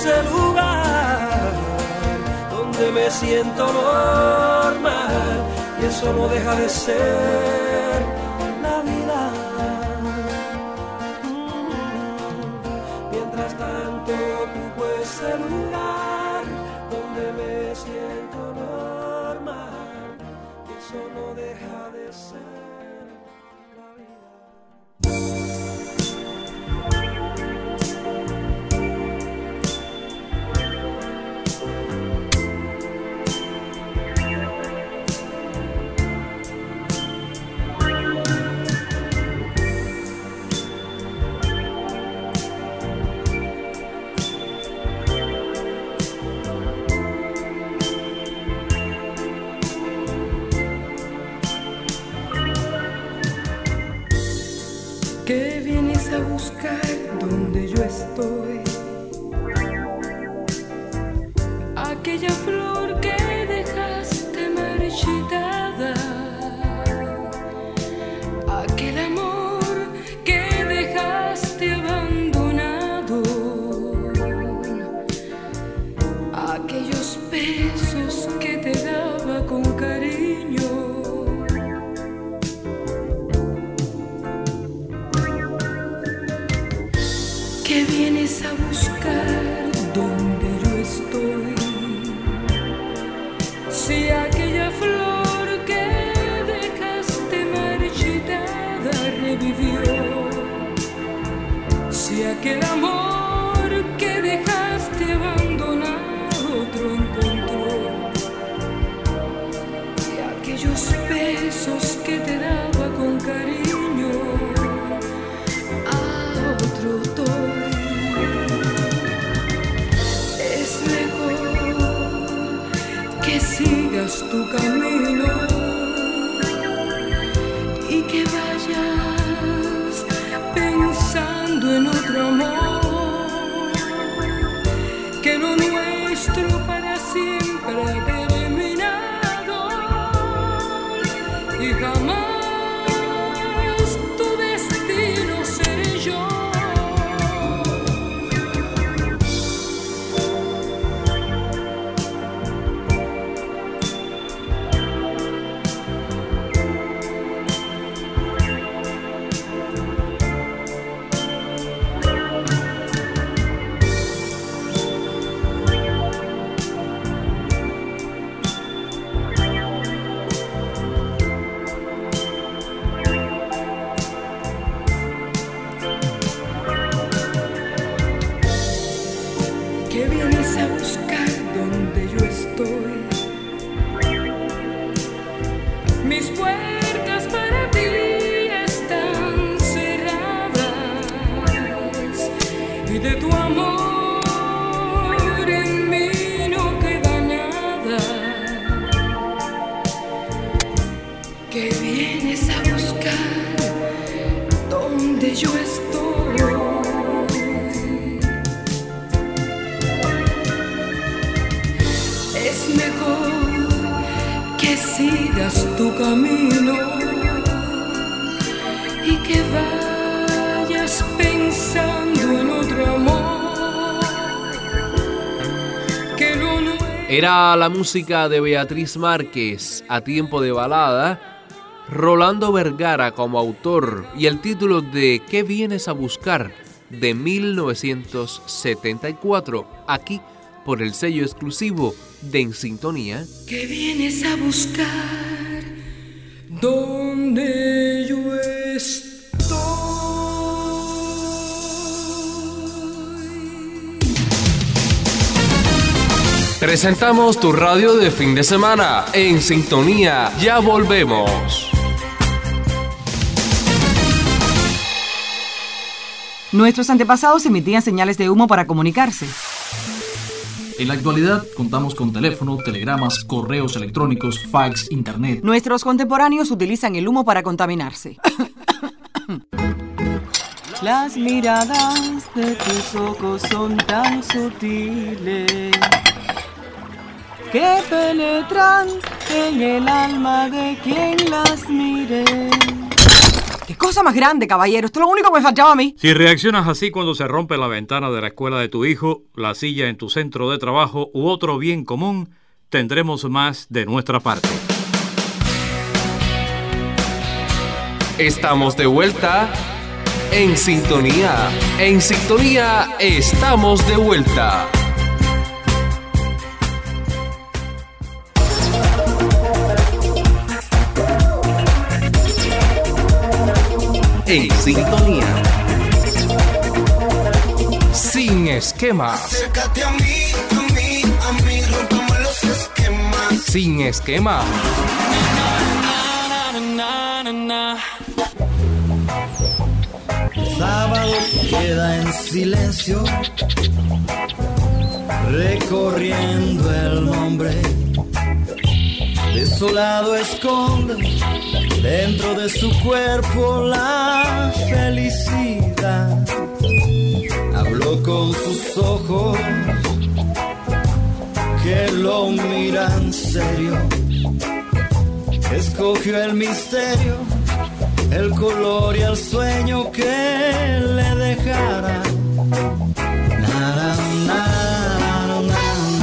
ese lugar donde me siento normal, y eso no deja de ser la vida. Mm. Mientras tanto ocupo ese lugar donde me siento normal, y eso no deja de ser la vida. ¿Qué vienes a buscar donde yo estoy? Aquella flor que dejaste marchitada, aquel amor que dejaste abandonado, aquellos besos que te daba con cariño. ¿Qué vienes a buscar donde yo estoy? Si aquella flor que dejaste marchitada revivió, si aquel amor que dejaste abandonado otro encontró, y aquellos besos que te daba con cariño a otro doy. Es mejor que sigas tu camino y que vayas pensando en otro amor, que lo nuestro para siempre ha terminado y jamás tu destino seré yo. ¿Qué vienes a buscar donde yo estoy? Mis puertas para ti están cerradas y de tu amor en mí no queda nada. ¿Qué vienes a buscar donde yo estoy? Es mejor que sigas tu camino y que vayas pensando en otro amor, que lo nuevo... Era la música de Beatriz Márquez, A Tiempo de Balada, Rolando Vergara como autor, y el título de ¿Qué vienes a buscar?, de mil novecientos setenta y cuatro, aquí por el sello exclusivo de En Sintonía. ¿Qué vienes a buscar donde yo estoy? Presentamos tu radio de fin de semana. En Sintonía, ya volvemos. Nuestros antepasados emitían señales de humo para comunicarse. En la actualidad contamos con teléfono, telegramas, correos electrónicos, fax, internet. Nuestros contemporáneos utilizan el humo para contaminarse. Las miradas de tus ojos son tan sutiles que penetran en el alma de quien las mire. ¡Qué cosa más grande, caballero! Esto es lo único que me faltaba a mí. Si reaccionas así cuando se rompe la ventana de la escuela de tu hijo, la silla en tu centro de trabajo u otro bien común, tendremos más de nuestra parte. Estamos de vuelta en sintonía. En sintonía estamos de vuelta. En sintonía. Sin esquemas. Acércate a mí, a mí, a mí, rompamos los esquemas. Sin esquemas. Sábado queda en silencio, recorriendo el nombre. Desolado esconde dentro de su cuerpo la felicidad. Habló con sus ojos que lo miran serio. Escogió el misterio, el color y el sueño que le dejara. Nada, nada, nada.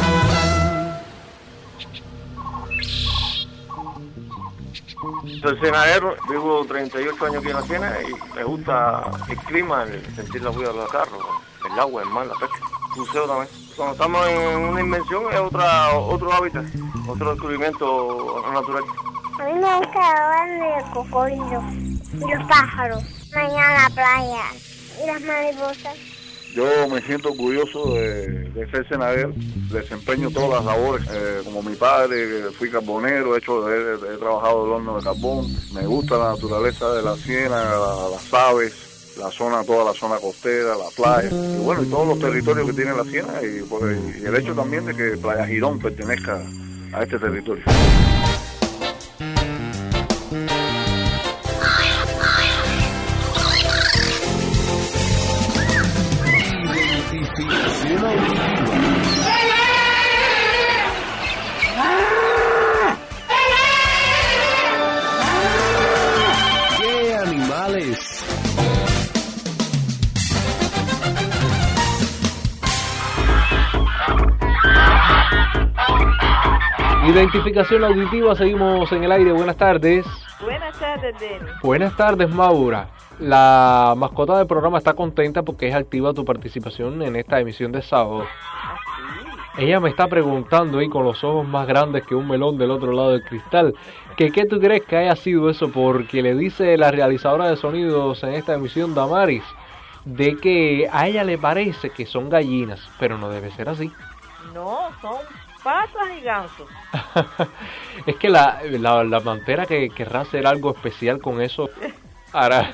Soy cenadero, vivo treinta y ocho años aquí en la Siena y me gusta el clima, el sentir la vida de los carros, el agua, el mar, la pesca, buceo también. Cuando estamos en una invención es otra, otro hábitat, otro descubrimiento natural. A mí me gusta ver el cocodrilo y los pájaros, mañana la playa y las mariposas. Yo me siento orgulloso de, de ser cenadero, desempeño todas las labores, eh, como mi padre, fui carbonero, he, hecho, he, he trabajado el horno de carbón, me gusta la naturaleza de la Siena, la, las aves, la zona, toda la zona costera, la playa, y bueno, y todos los territorios que tiene la Siena, y, pues, y el hecho también de que Playa Girón pertenezca a este territorio. ¡Qué animales! Identificación auditiva, seguimos en el aire. Buenas tardes. Buenas tardes, Denny. Buenas tardes, Maura. La mascota del programa está contenta porque es activa tu participación en esta emisión de sábado. Ella me está preguntando ahí con los ojos más grandes que un melón del otro lado del cristal, que qué tú crees que haya sido eso, porque le dice la realizadora de sonidos en esta emisión, Damaris, de que a ella le parece que son gallinas, pero no debe ser así. No, son patas y gansos. Es que la, la, la mantera que querrá hacer algo especial con eso, hará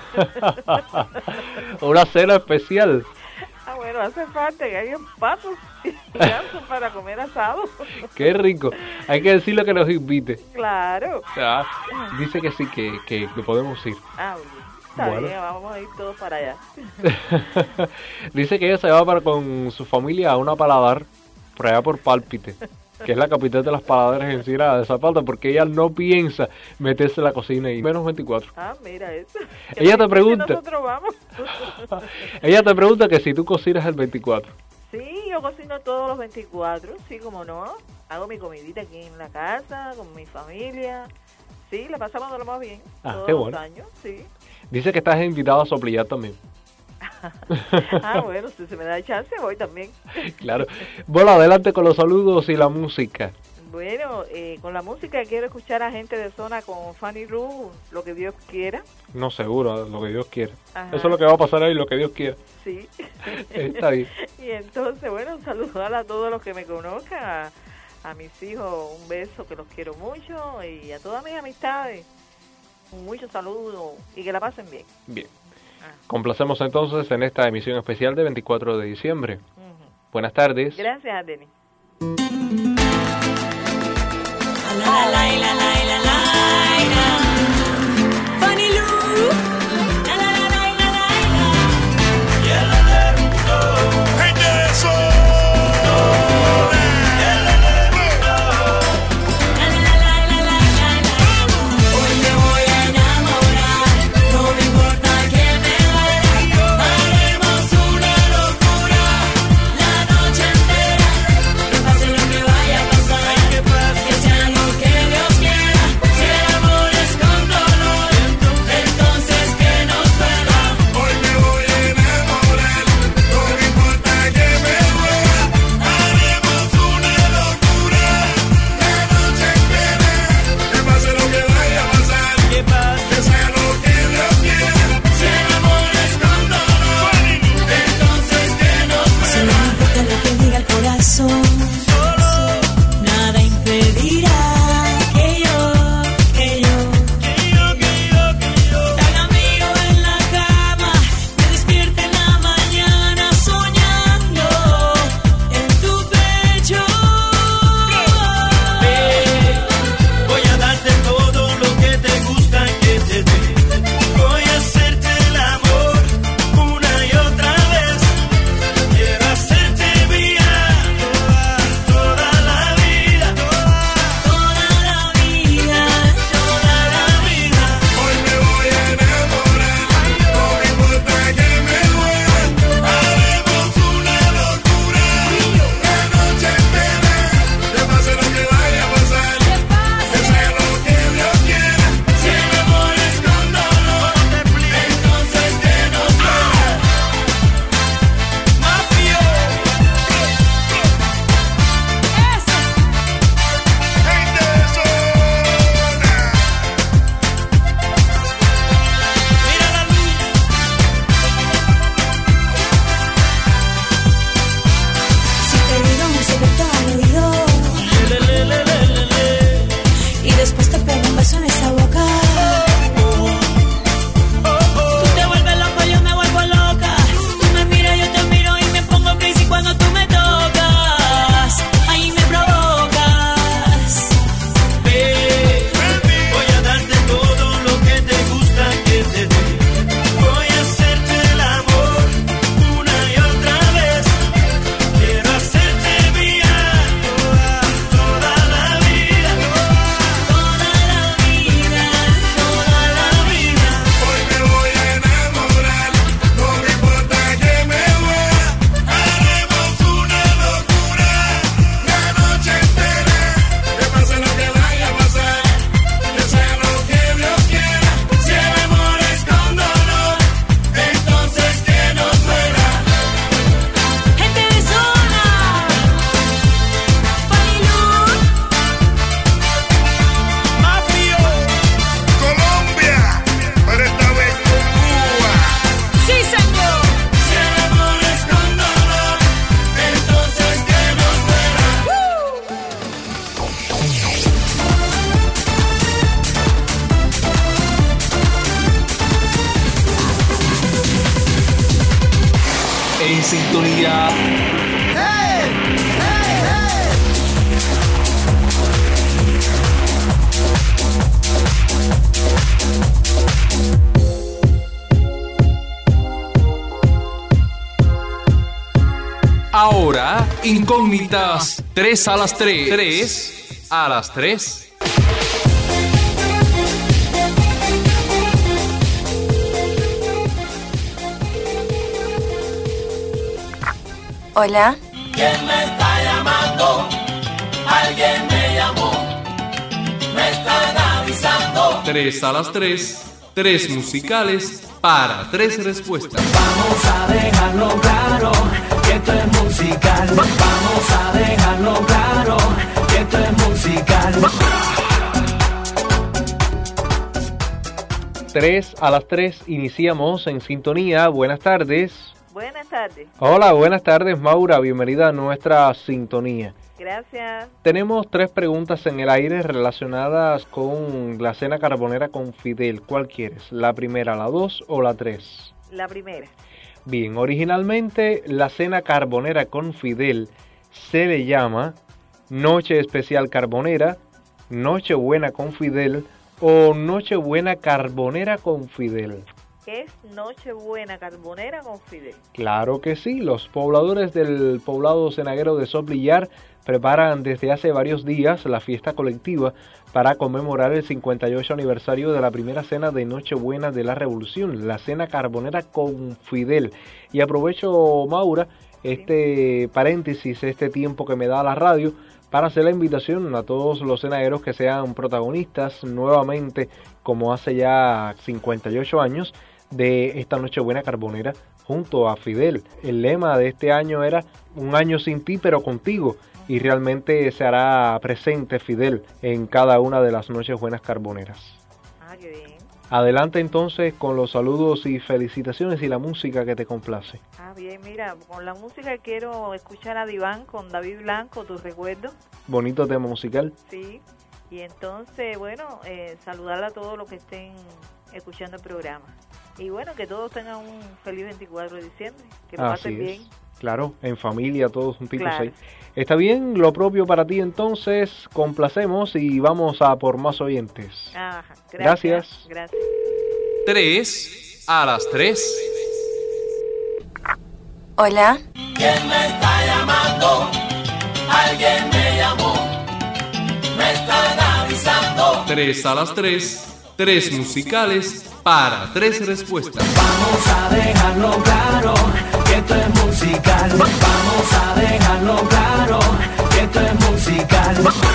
una cena especial. Ah, bueno, hace falta que haya patos y gansos para comer asado. Qué rico. Hay que decirle que nos invite. Claro. O sea, dice que sí, que, que, que podemos ir. Ah, bien. Está bueno. bien, vamos a ir todos para allá. Dice que ella se va para, con su familia a una paladar por allá por Pálpite, que es la capital de las paladeras en Sierra de Zapata, porque ella no piensa meterse en la cocina y menos veinticuatro. Ah, mira eso. Ella te pregunta. Nosotros vamos. Ella te pregunta que si tú cocinas el veinticuatro. Sí, yo cocino todos los veinticuatro, sí, como no. Hago mi comidita aquí en la casa, con mi familia. Sí, la pasamos de lo más bien. Ah, todos qué los bueno. años, sí. Dice que estás invitado a soplillar también. Ah, bueno, si se me da chance, voy también. Claro. Bueno, adelante con los saludos y la música. Bueno, eh, con la música quiero escuchar a Gente de Zona con Fanny Lu, Lo que Dios quiera. No, seguro, lo que Dios quiera. Ajá. Eso es lo que va a pasar ahí, lo que Dios quiera. Sí. Está bien. Y entonces, bueno, un saludo a todos los que me conozcan, a, a mis hijos, un beso, que los quiero mucho, y a todas mis amistades, muchos saludos y que la pasen bien. Bien. Complacemos entonces en esta emisión especial de veinticuatro de diciembre. Uh-huh. Buenas tardes. Gracias, Denny. La, la, la, la, la, la, Fanny Lu. La, la, la, la, la, la, y el alerto. Gente de zona. El alerto. La, la, la, la, la, la, la. Hoy me voy a enamorar. No me importa. en sintonía. Ahora, incógnitas, tres a las tres. Tres a las tres. Hola. ¿Quién me está llamando? Alguien me llamó. Me están avisando. Tres a las tres. Tres musicales para tres respuestas. Vamos a dejarlo claro que esto es musical. Vamos a dejarlo claro que esto es musical. Tres a las tres iniciamos en sintonía. Buenas tardes. Buenas tardes. Hola, buenas tardes, Maura. Bienvenida a nuestra sintonía. Gracias. Tenemos tres preguntas en el aire relacionadas con la cena carbonera con Fidel. ¿Cuál quieres? ¿La primera, la dos o la tres? La primera. Bien, originalmente la cena carbonera con Fidel se le llama Noche Especial Carbonera, Nochebuena con Fidel o Nochebuena Carbonera con Fidel. Es Nochebuena Carbonera con Fidel. Claro que sí, los pobladores del poblado cenaguero de Soplillar preparan desde hace varios días la fiesta colectiva para conmemorar el cincuenta y ocho aniversario de la primera cena de Nochebuena de la Revolución, la cena carbonera con Fidel. Y aprovecho, Maura, este sí. paréntesis, este tiempo que me da la radio, para hacer la invitación a todos los cenagueros que sean protagonistas nuevamente, como hace ya cincuenta y ocho años, de esta Nochebuena Carbonera junto a Fidel. El lema de este año era un año sin ti pero contigo, y realmente se hará presente Fidel en cada una de las Nochebuenas Carboneras. Ah, qué bien. Adelante entonces con los saludos y felicitaciones y la música que te complace. Ah, bien, mira, con la música quiero escuchar a Diván con David Blanco, Tu Recuerdo. Bonito tema musical. Sí, y entonces, bueno, eh, saludar a todos los que estén escuchando el programa. Y bueno, que todos tengan un feliz veinticuatro de diciembre, que lo pasen bien. Claro, en familia, todos juntitos claro. ahí. Está bien, lo propio para ti entonces, complacemos y vamos a por más oyentes. Ajá, gracias. Gracias. gracias. Tres a las tres. Hola. ¿Quién me está llamando? Alguien me llamó. Me están avisando. Tres a las tres. Tres musicales para tres respuestas. Vamos a dejarlo claro que esto es musical. Vamos a dejarlo claro que esto es musical.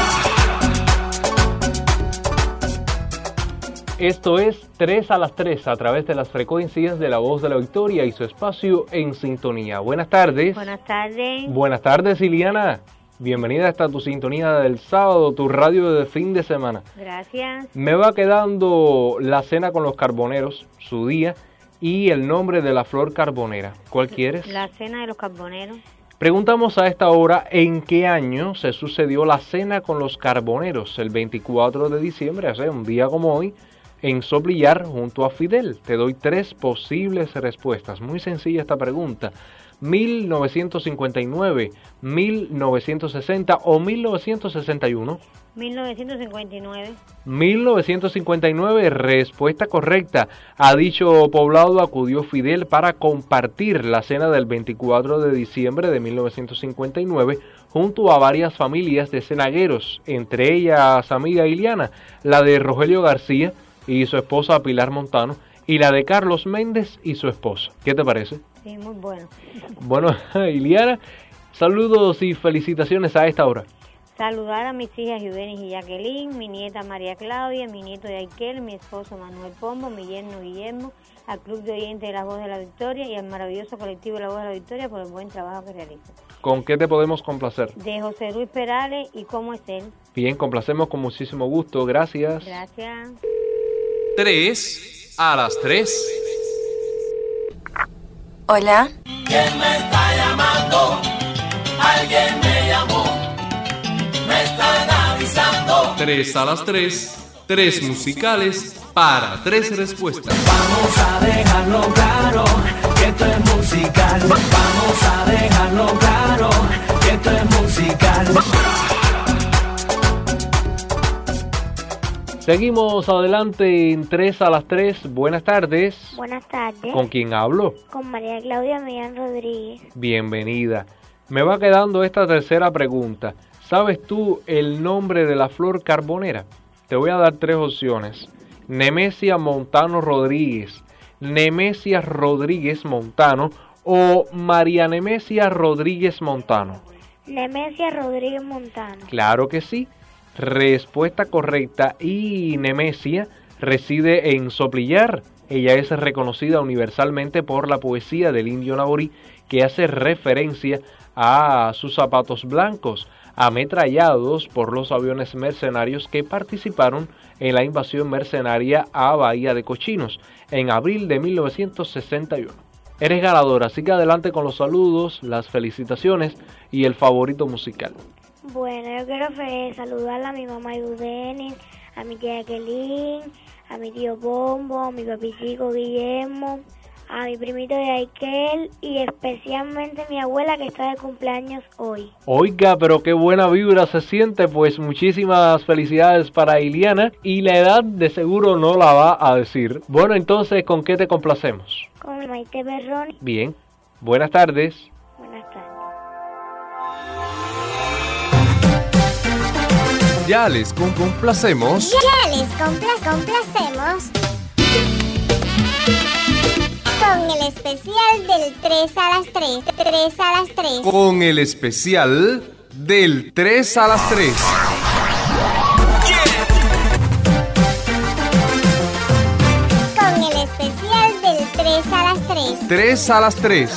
Esto es tres a las tres a través de las frecuencias de La Voz de la Victoria y su espacio En Sintonía. Buenas tardes. Buenas tardes. Buenas tardes, Iliana. Bienvenida a esta tu sintonía del sábado, tu radio de fin de semana. Gracias. Me va quedando la cena con los carboneros, su día, y el nombre de la flor carbonera. ¿Cuál quieres? La cena de los carboneros. Preguntamos a esta hora en qué año se sucedió la cena con los carboneros, el veinticuatro de diciembre, o sea, un día como hoy, en Soplillar junto a Fidel. Te doy tres posibles respuestas. Muy sencilla esta pregunta. mil novecientos cincuenta y nueve, mil novecientos sesenta o mil novecientos sesenta y uno. mil novecientos cincuenta y nueve. mil novecientos cincuenta y nueve, respuesta correcta. A dicho poblado acudió Fidel para compartir la cena del veinticuatro de diciembre de mil novecientos cincuenta y nueve junto a varias familias de cenagueros, entre ellas amiga Iliana, la de Rogelio García y su esposa Pilar Montano, y la de Carlos Méndez y su esposa. ¿Qué te parece? Sí, muy bueno. Bueno, Iliana, saludos y felicitaciones a esta hora. Saludar a mis hijas Judenis y Jacqueline, mi nieta María Claudia, mi nieto Yaikel, mi esposo Manuel Pombo, mi yerno Guillermo, al Club de Oyentes de La Voz de la Victoria y al maravilloso colectivo de La Voz de la Victoria por el buen trabajo que realizan. ¿Con qué te podemos complacer? De José Luis Perales y ¿Cómo es él? Bien, complacemos con muchísimo gusto, gracias. Gracias. Tres a las tres. Hola. ¿Quién me está llamando? Alguien me llamó. Me están avisando. Tres a las tres. Tres musicales para tres respuestas. Vamos a dejarlo claro que que esto es musical. Vamos a dejarlo claro, que esto es musical. Seguimos adelante en tres a las tres. Buenas tardes. Buenas tardes. ¿Con quién hablo? Con María Claudia Millán Rodríguez. Bienvenida. Me va quedando esta tercera pregunta. ¿Sabes tú el nombre de la flor carbonera? Te voy a dar tres opciones. Nemesia Montano Rodríguez, Nemesia Rodríguez Montano o María Nemesia Rodríguez Montano. Nemesia Rodríguez Montano. Claro que sí. Respuesta correcta. Y Nemesia reside en Soplillar. Ella es reconocida universalmente por la poesía del indio Naborí, que hace referencia a sus zapatos blancos, ametrallados por los aviones mercenarios que participaron en la invasión mercenaria a Bahía de Cochinos en abril de mil novecientos sesenta y uno. Eres ganadora, así que adelante con los saludos, las felicitaciones y el favorito musical. Bueno, yo quiero saludar a mi mamá Yudenis, a mi tía Jacqueline, a mi tío Bombo, a mi papicico Guillermo, a mi primito Yaikel y especialmente a mi abuela que está de cumpleaños hoy. Oiga, pero qué buena vibra se siente, pues muchísimas felicidades para Iliana y la edad de seguro no la va a decir. Bueno, entonces, ¿con qué te complacemos? Con Maite Berroni. Bien, buenas tardes. Buenas tardes. Ya les complacemos. Ya les compla- complacemos. Con el especial del tres a las tres. tres a las tres. Con el especial del tres a las tres. Con el especial del tres a las tres. tres a las tres.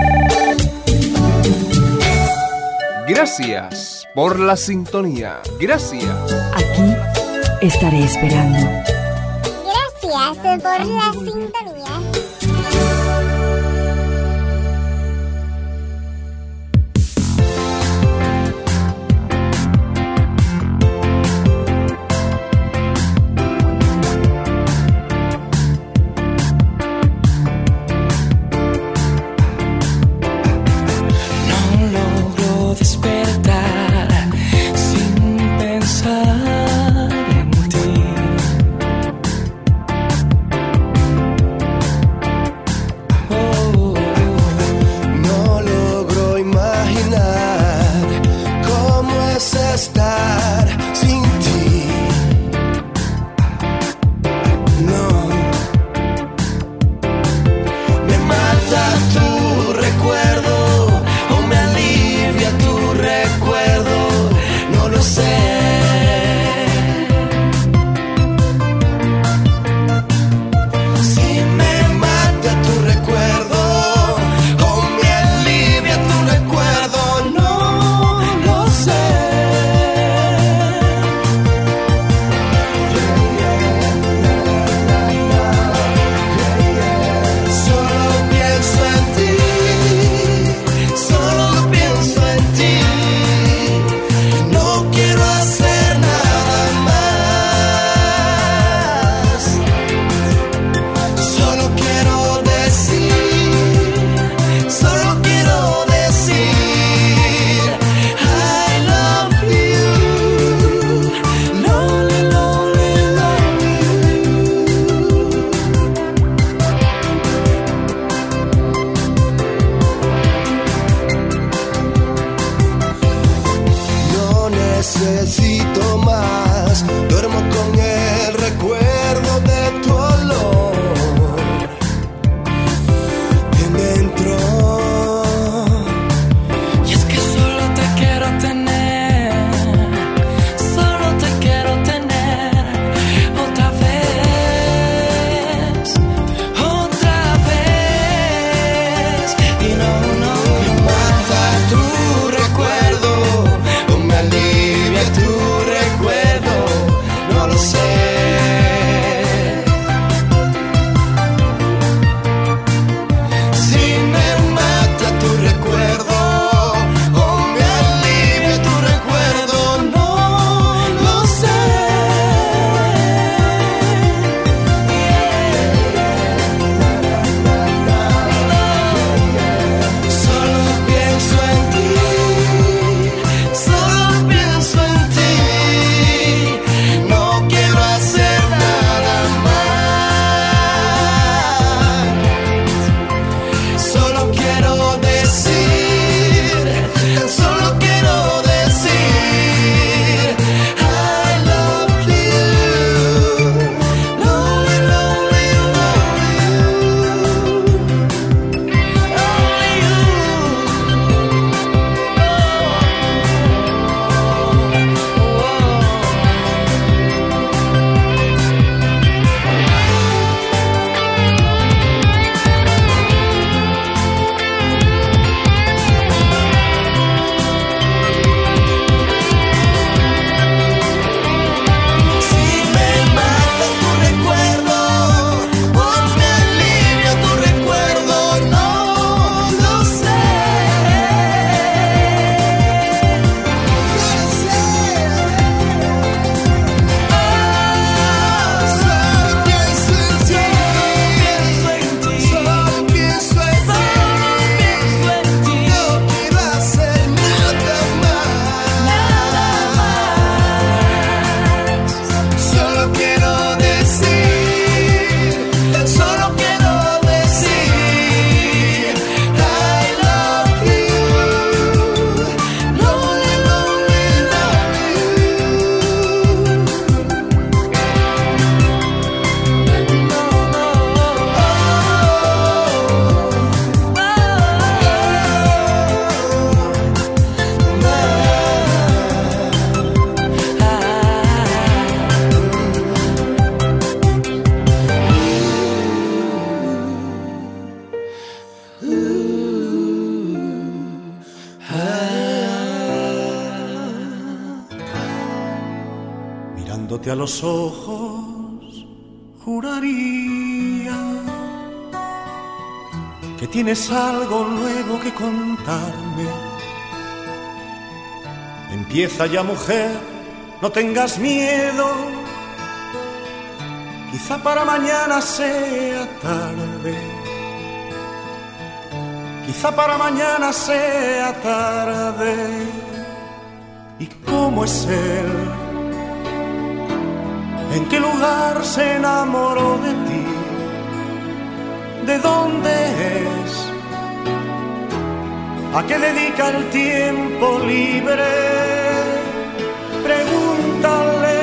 Gracias por la sintonía. Gracias. Aquí estaré esperando. Gracias por la sintonía. Pensar en ti. mirándote a los ojos, juraría que tienes algo nuevo que contarme. Empieza ya, mujer, no tengas miedo. Quizá para mañana sea tarde. Quizá para mañana sea tarde. ¿Y cómo es él? ¿En qué lugar se enamoró de ti? ¿De dónde es? ¿A qué dedica el tiempo libre? Pregúntale,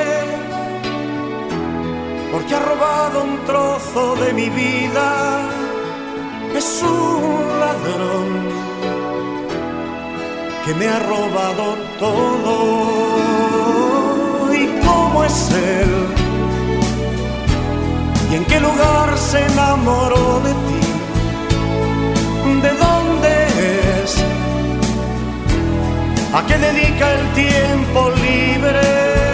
porque ha robado un trozo de mi vida. Es un ladrón que me ha robado todo. ¿Y cómo es él? ¿Y en qué lugar se enamoró de ti? ¿De dónde es? ¿A qué dedica el tiempo libre?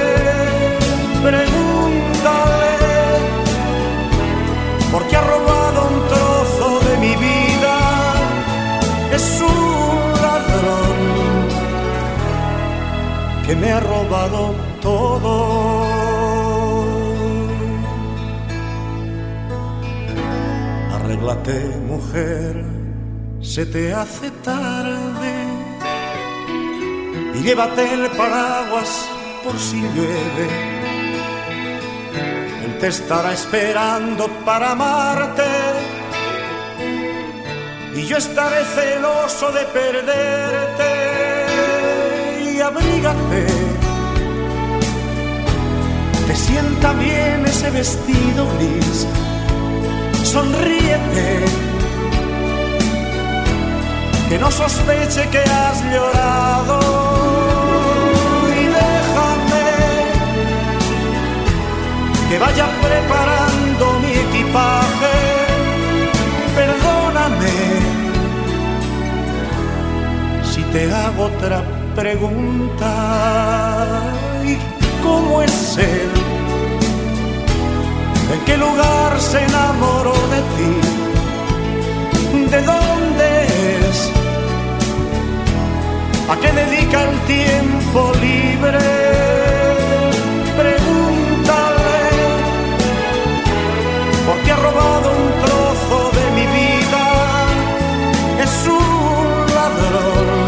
Pregúntale, porque ha robado un trozo de mi vida. Es un ladrón que me ha robado todo. Arréglate, mujer, se te hace tarde, y llévate el paraguas por si llueve. Él te estará esperando para amarte, y yo estaré celoso de perderte. Y abrígate, te sienta bien ese vestido gris. Sonríete, que no sospeche que has llorado. Y déjame que vaya preparando mi equipaje. Perdóname si te hago otra pregunta. ¿Y cómo es él? ¿En qué lugar se enamoró de ti? ¿De dónde es? ¿A qué dedica el tiempo libre? Pregúntale, porque ha robado un trozo de mi vida. Es un ladrón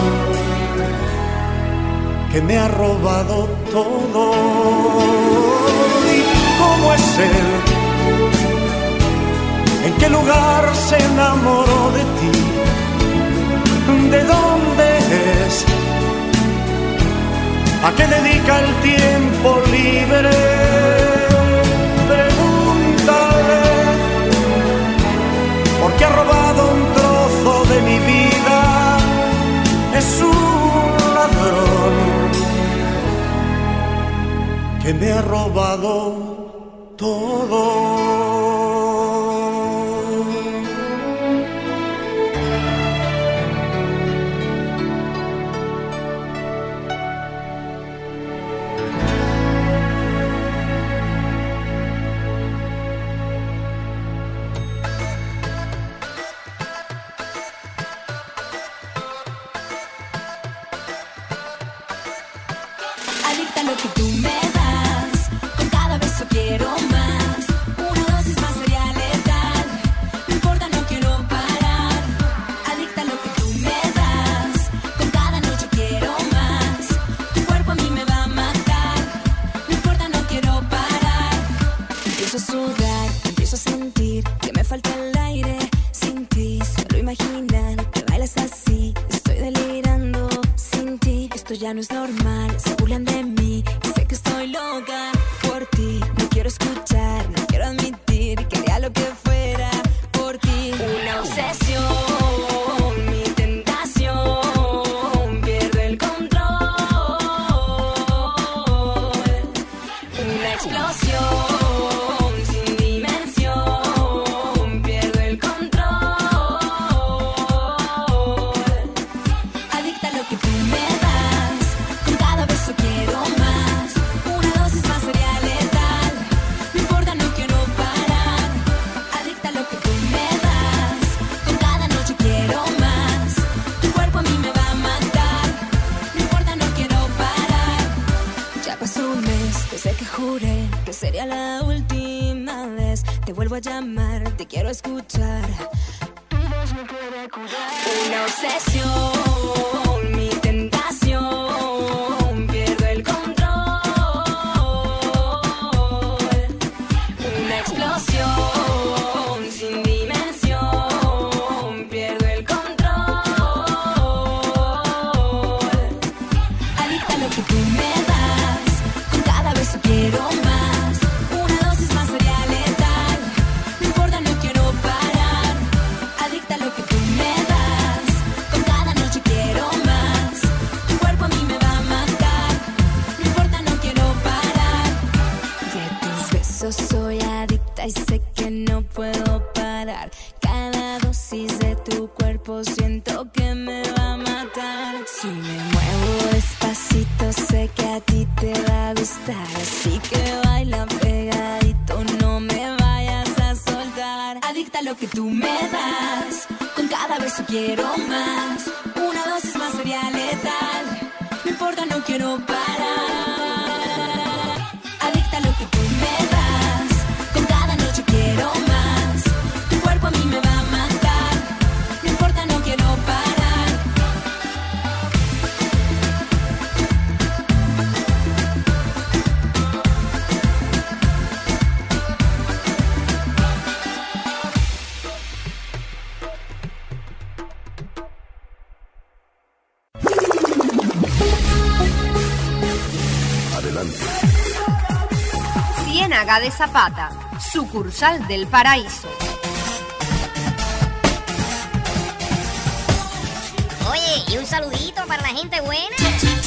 que me ha robado todo. ¿Y cómo es él? ¿En qué lugar se enamoró de ti? ¿De dónde es? ¿A qué dedica el tiempo libre? Pregúntale, porque ha robado un trozo de mi vida. Es un ladrón que me ha robado todo. Adicta a lo que tú me das, con cada beso quiero más. Una dosis más sería letal, no importa, no quiero parar. Adicta a lo que tú me das, con cada noche quiero más. Tu cuerpo a mí me va a matar, no importa, no quiero parar. Empiezo a sudar, empiezo a sentir que me falta el aire sin ti. Solo imaginar que bailas así, estoy delirando sin ti. Esto ya no es normal, se burlan de mí, sé que estoy loca por ti. No quiero escuchar, no quiero admitir que haría lo que fuera por ti. Una obsesión, mi tentación, pierdo el control. Una explosión sin dimensión, pierdo el control. Adicta a lo que tú me das, con cada beso quiero sea la última vez. Te vuelvo a llamar, te quiero escuchar. Una obsesión, mi tentación, pierdo el control. Una explosión sin dimensión, pierdo el control. Adicta a lo que tú me das, con cada beso quiero más. Una dosis más sería letal, no importa, no quiero parar. Adicta a lo que tú me das, con cada noche quiero más. Tu cuerpo a mí me va a matar, no importa, no quiero parar. De tus besos soy adicta y sé que no puedo parar. Cada dosis de tu cuerpo siento que me va a matar. Si me muevo despacito sé que a ti te va a gustar. Así que baila pegadito, no me vayas a soltar. Adicta a lo que tú me das, con cada beso quiero más. Una dosis más sería letal, no importa, no quiero parar. Adicta a lo que tú me das, con cada noche quiero más. Tu cuerpo a mí me va a matar, no importa, no quiero parar. Ciénaga de Zapata, sucursal del Paraíso. Oye, y un saludito para la gente buena.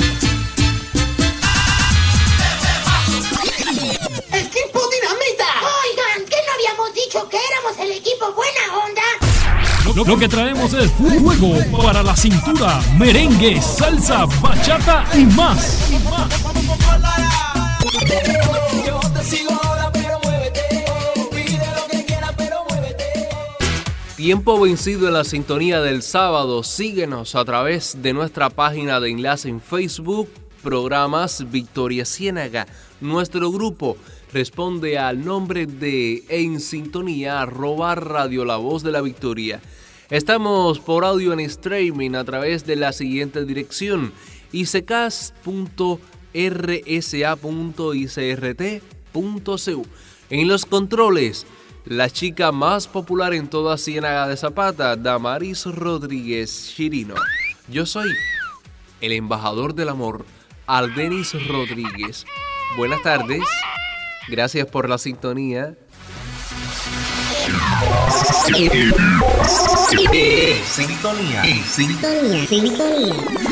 ¡Equipo Dinamita! Oigan, ¿qué no habíamos dicho que éramos el equipo buena onda? Lo, lo que traemos es fuego para la cintura, merengue, salsa, bachata y más. Y más. Yo te sigo ahora, pero muévete. Pide lo que quieras, pero muévete. Tiempo vencido en la sintonía del sábado. Síguenos a través de nuestra página de enlace en Facebook, Programas Victoria Ciénaga. Nuestro grupo responde al nombre de En Sintonía, arroba Radio La Voz de la Victoria. Estamos por audio en streaming a través de la siguiente dirección: icecast punto r s a punto i c r t punto c u. En los controles, la chica más popular en toda Ciénaga de Zapata, Damaris Rodríguez Chirino. Yo soy el embajador del amor, Aldenis Rodríguez. Buenas tardes, gracias por la sintonía. Sintonía. Sintonía, sintonía.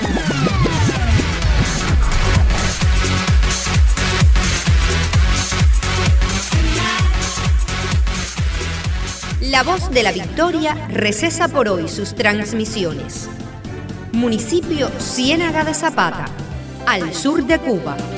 La Voz de la Victoria recesa por hoy sus transmisiones. Municipio Ciénaga de Zapata, al sur de Cuba.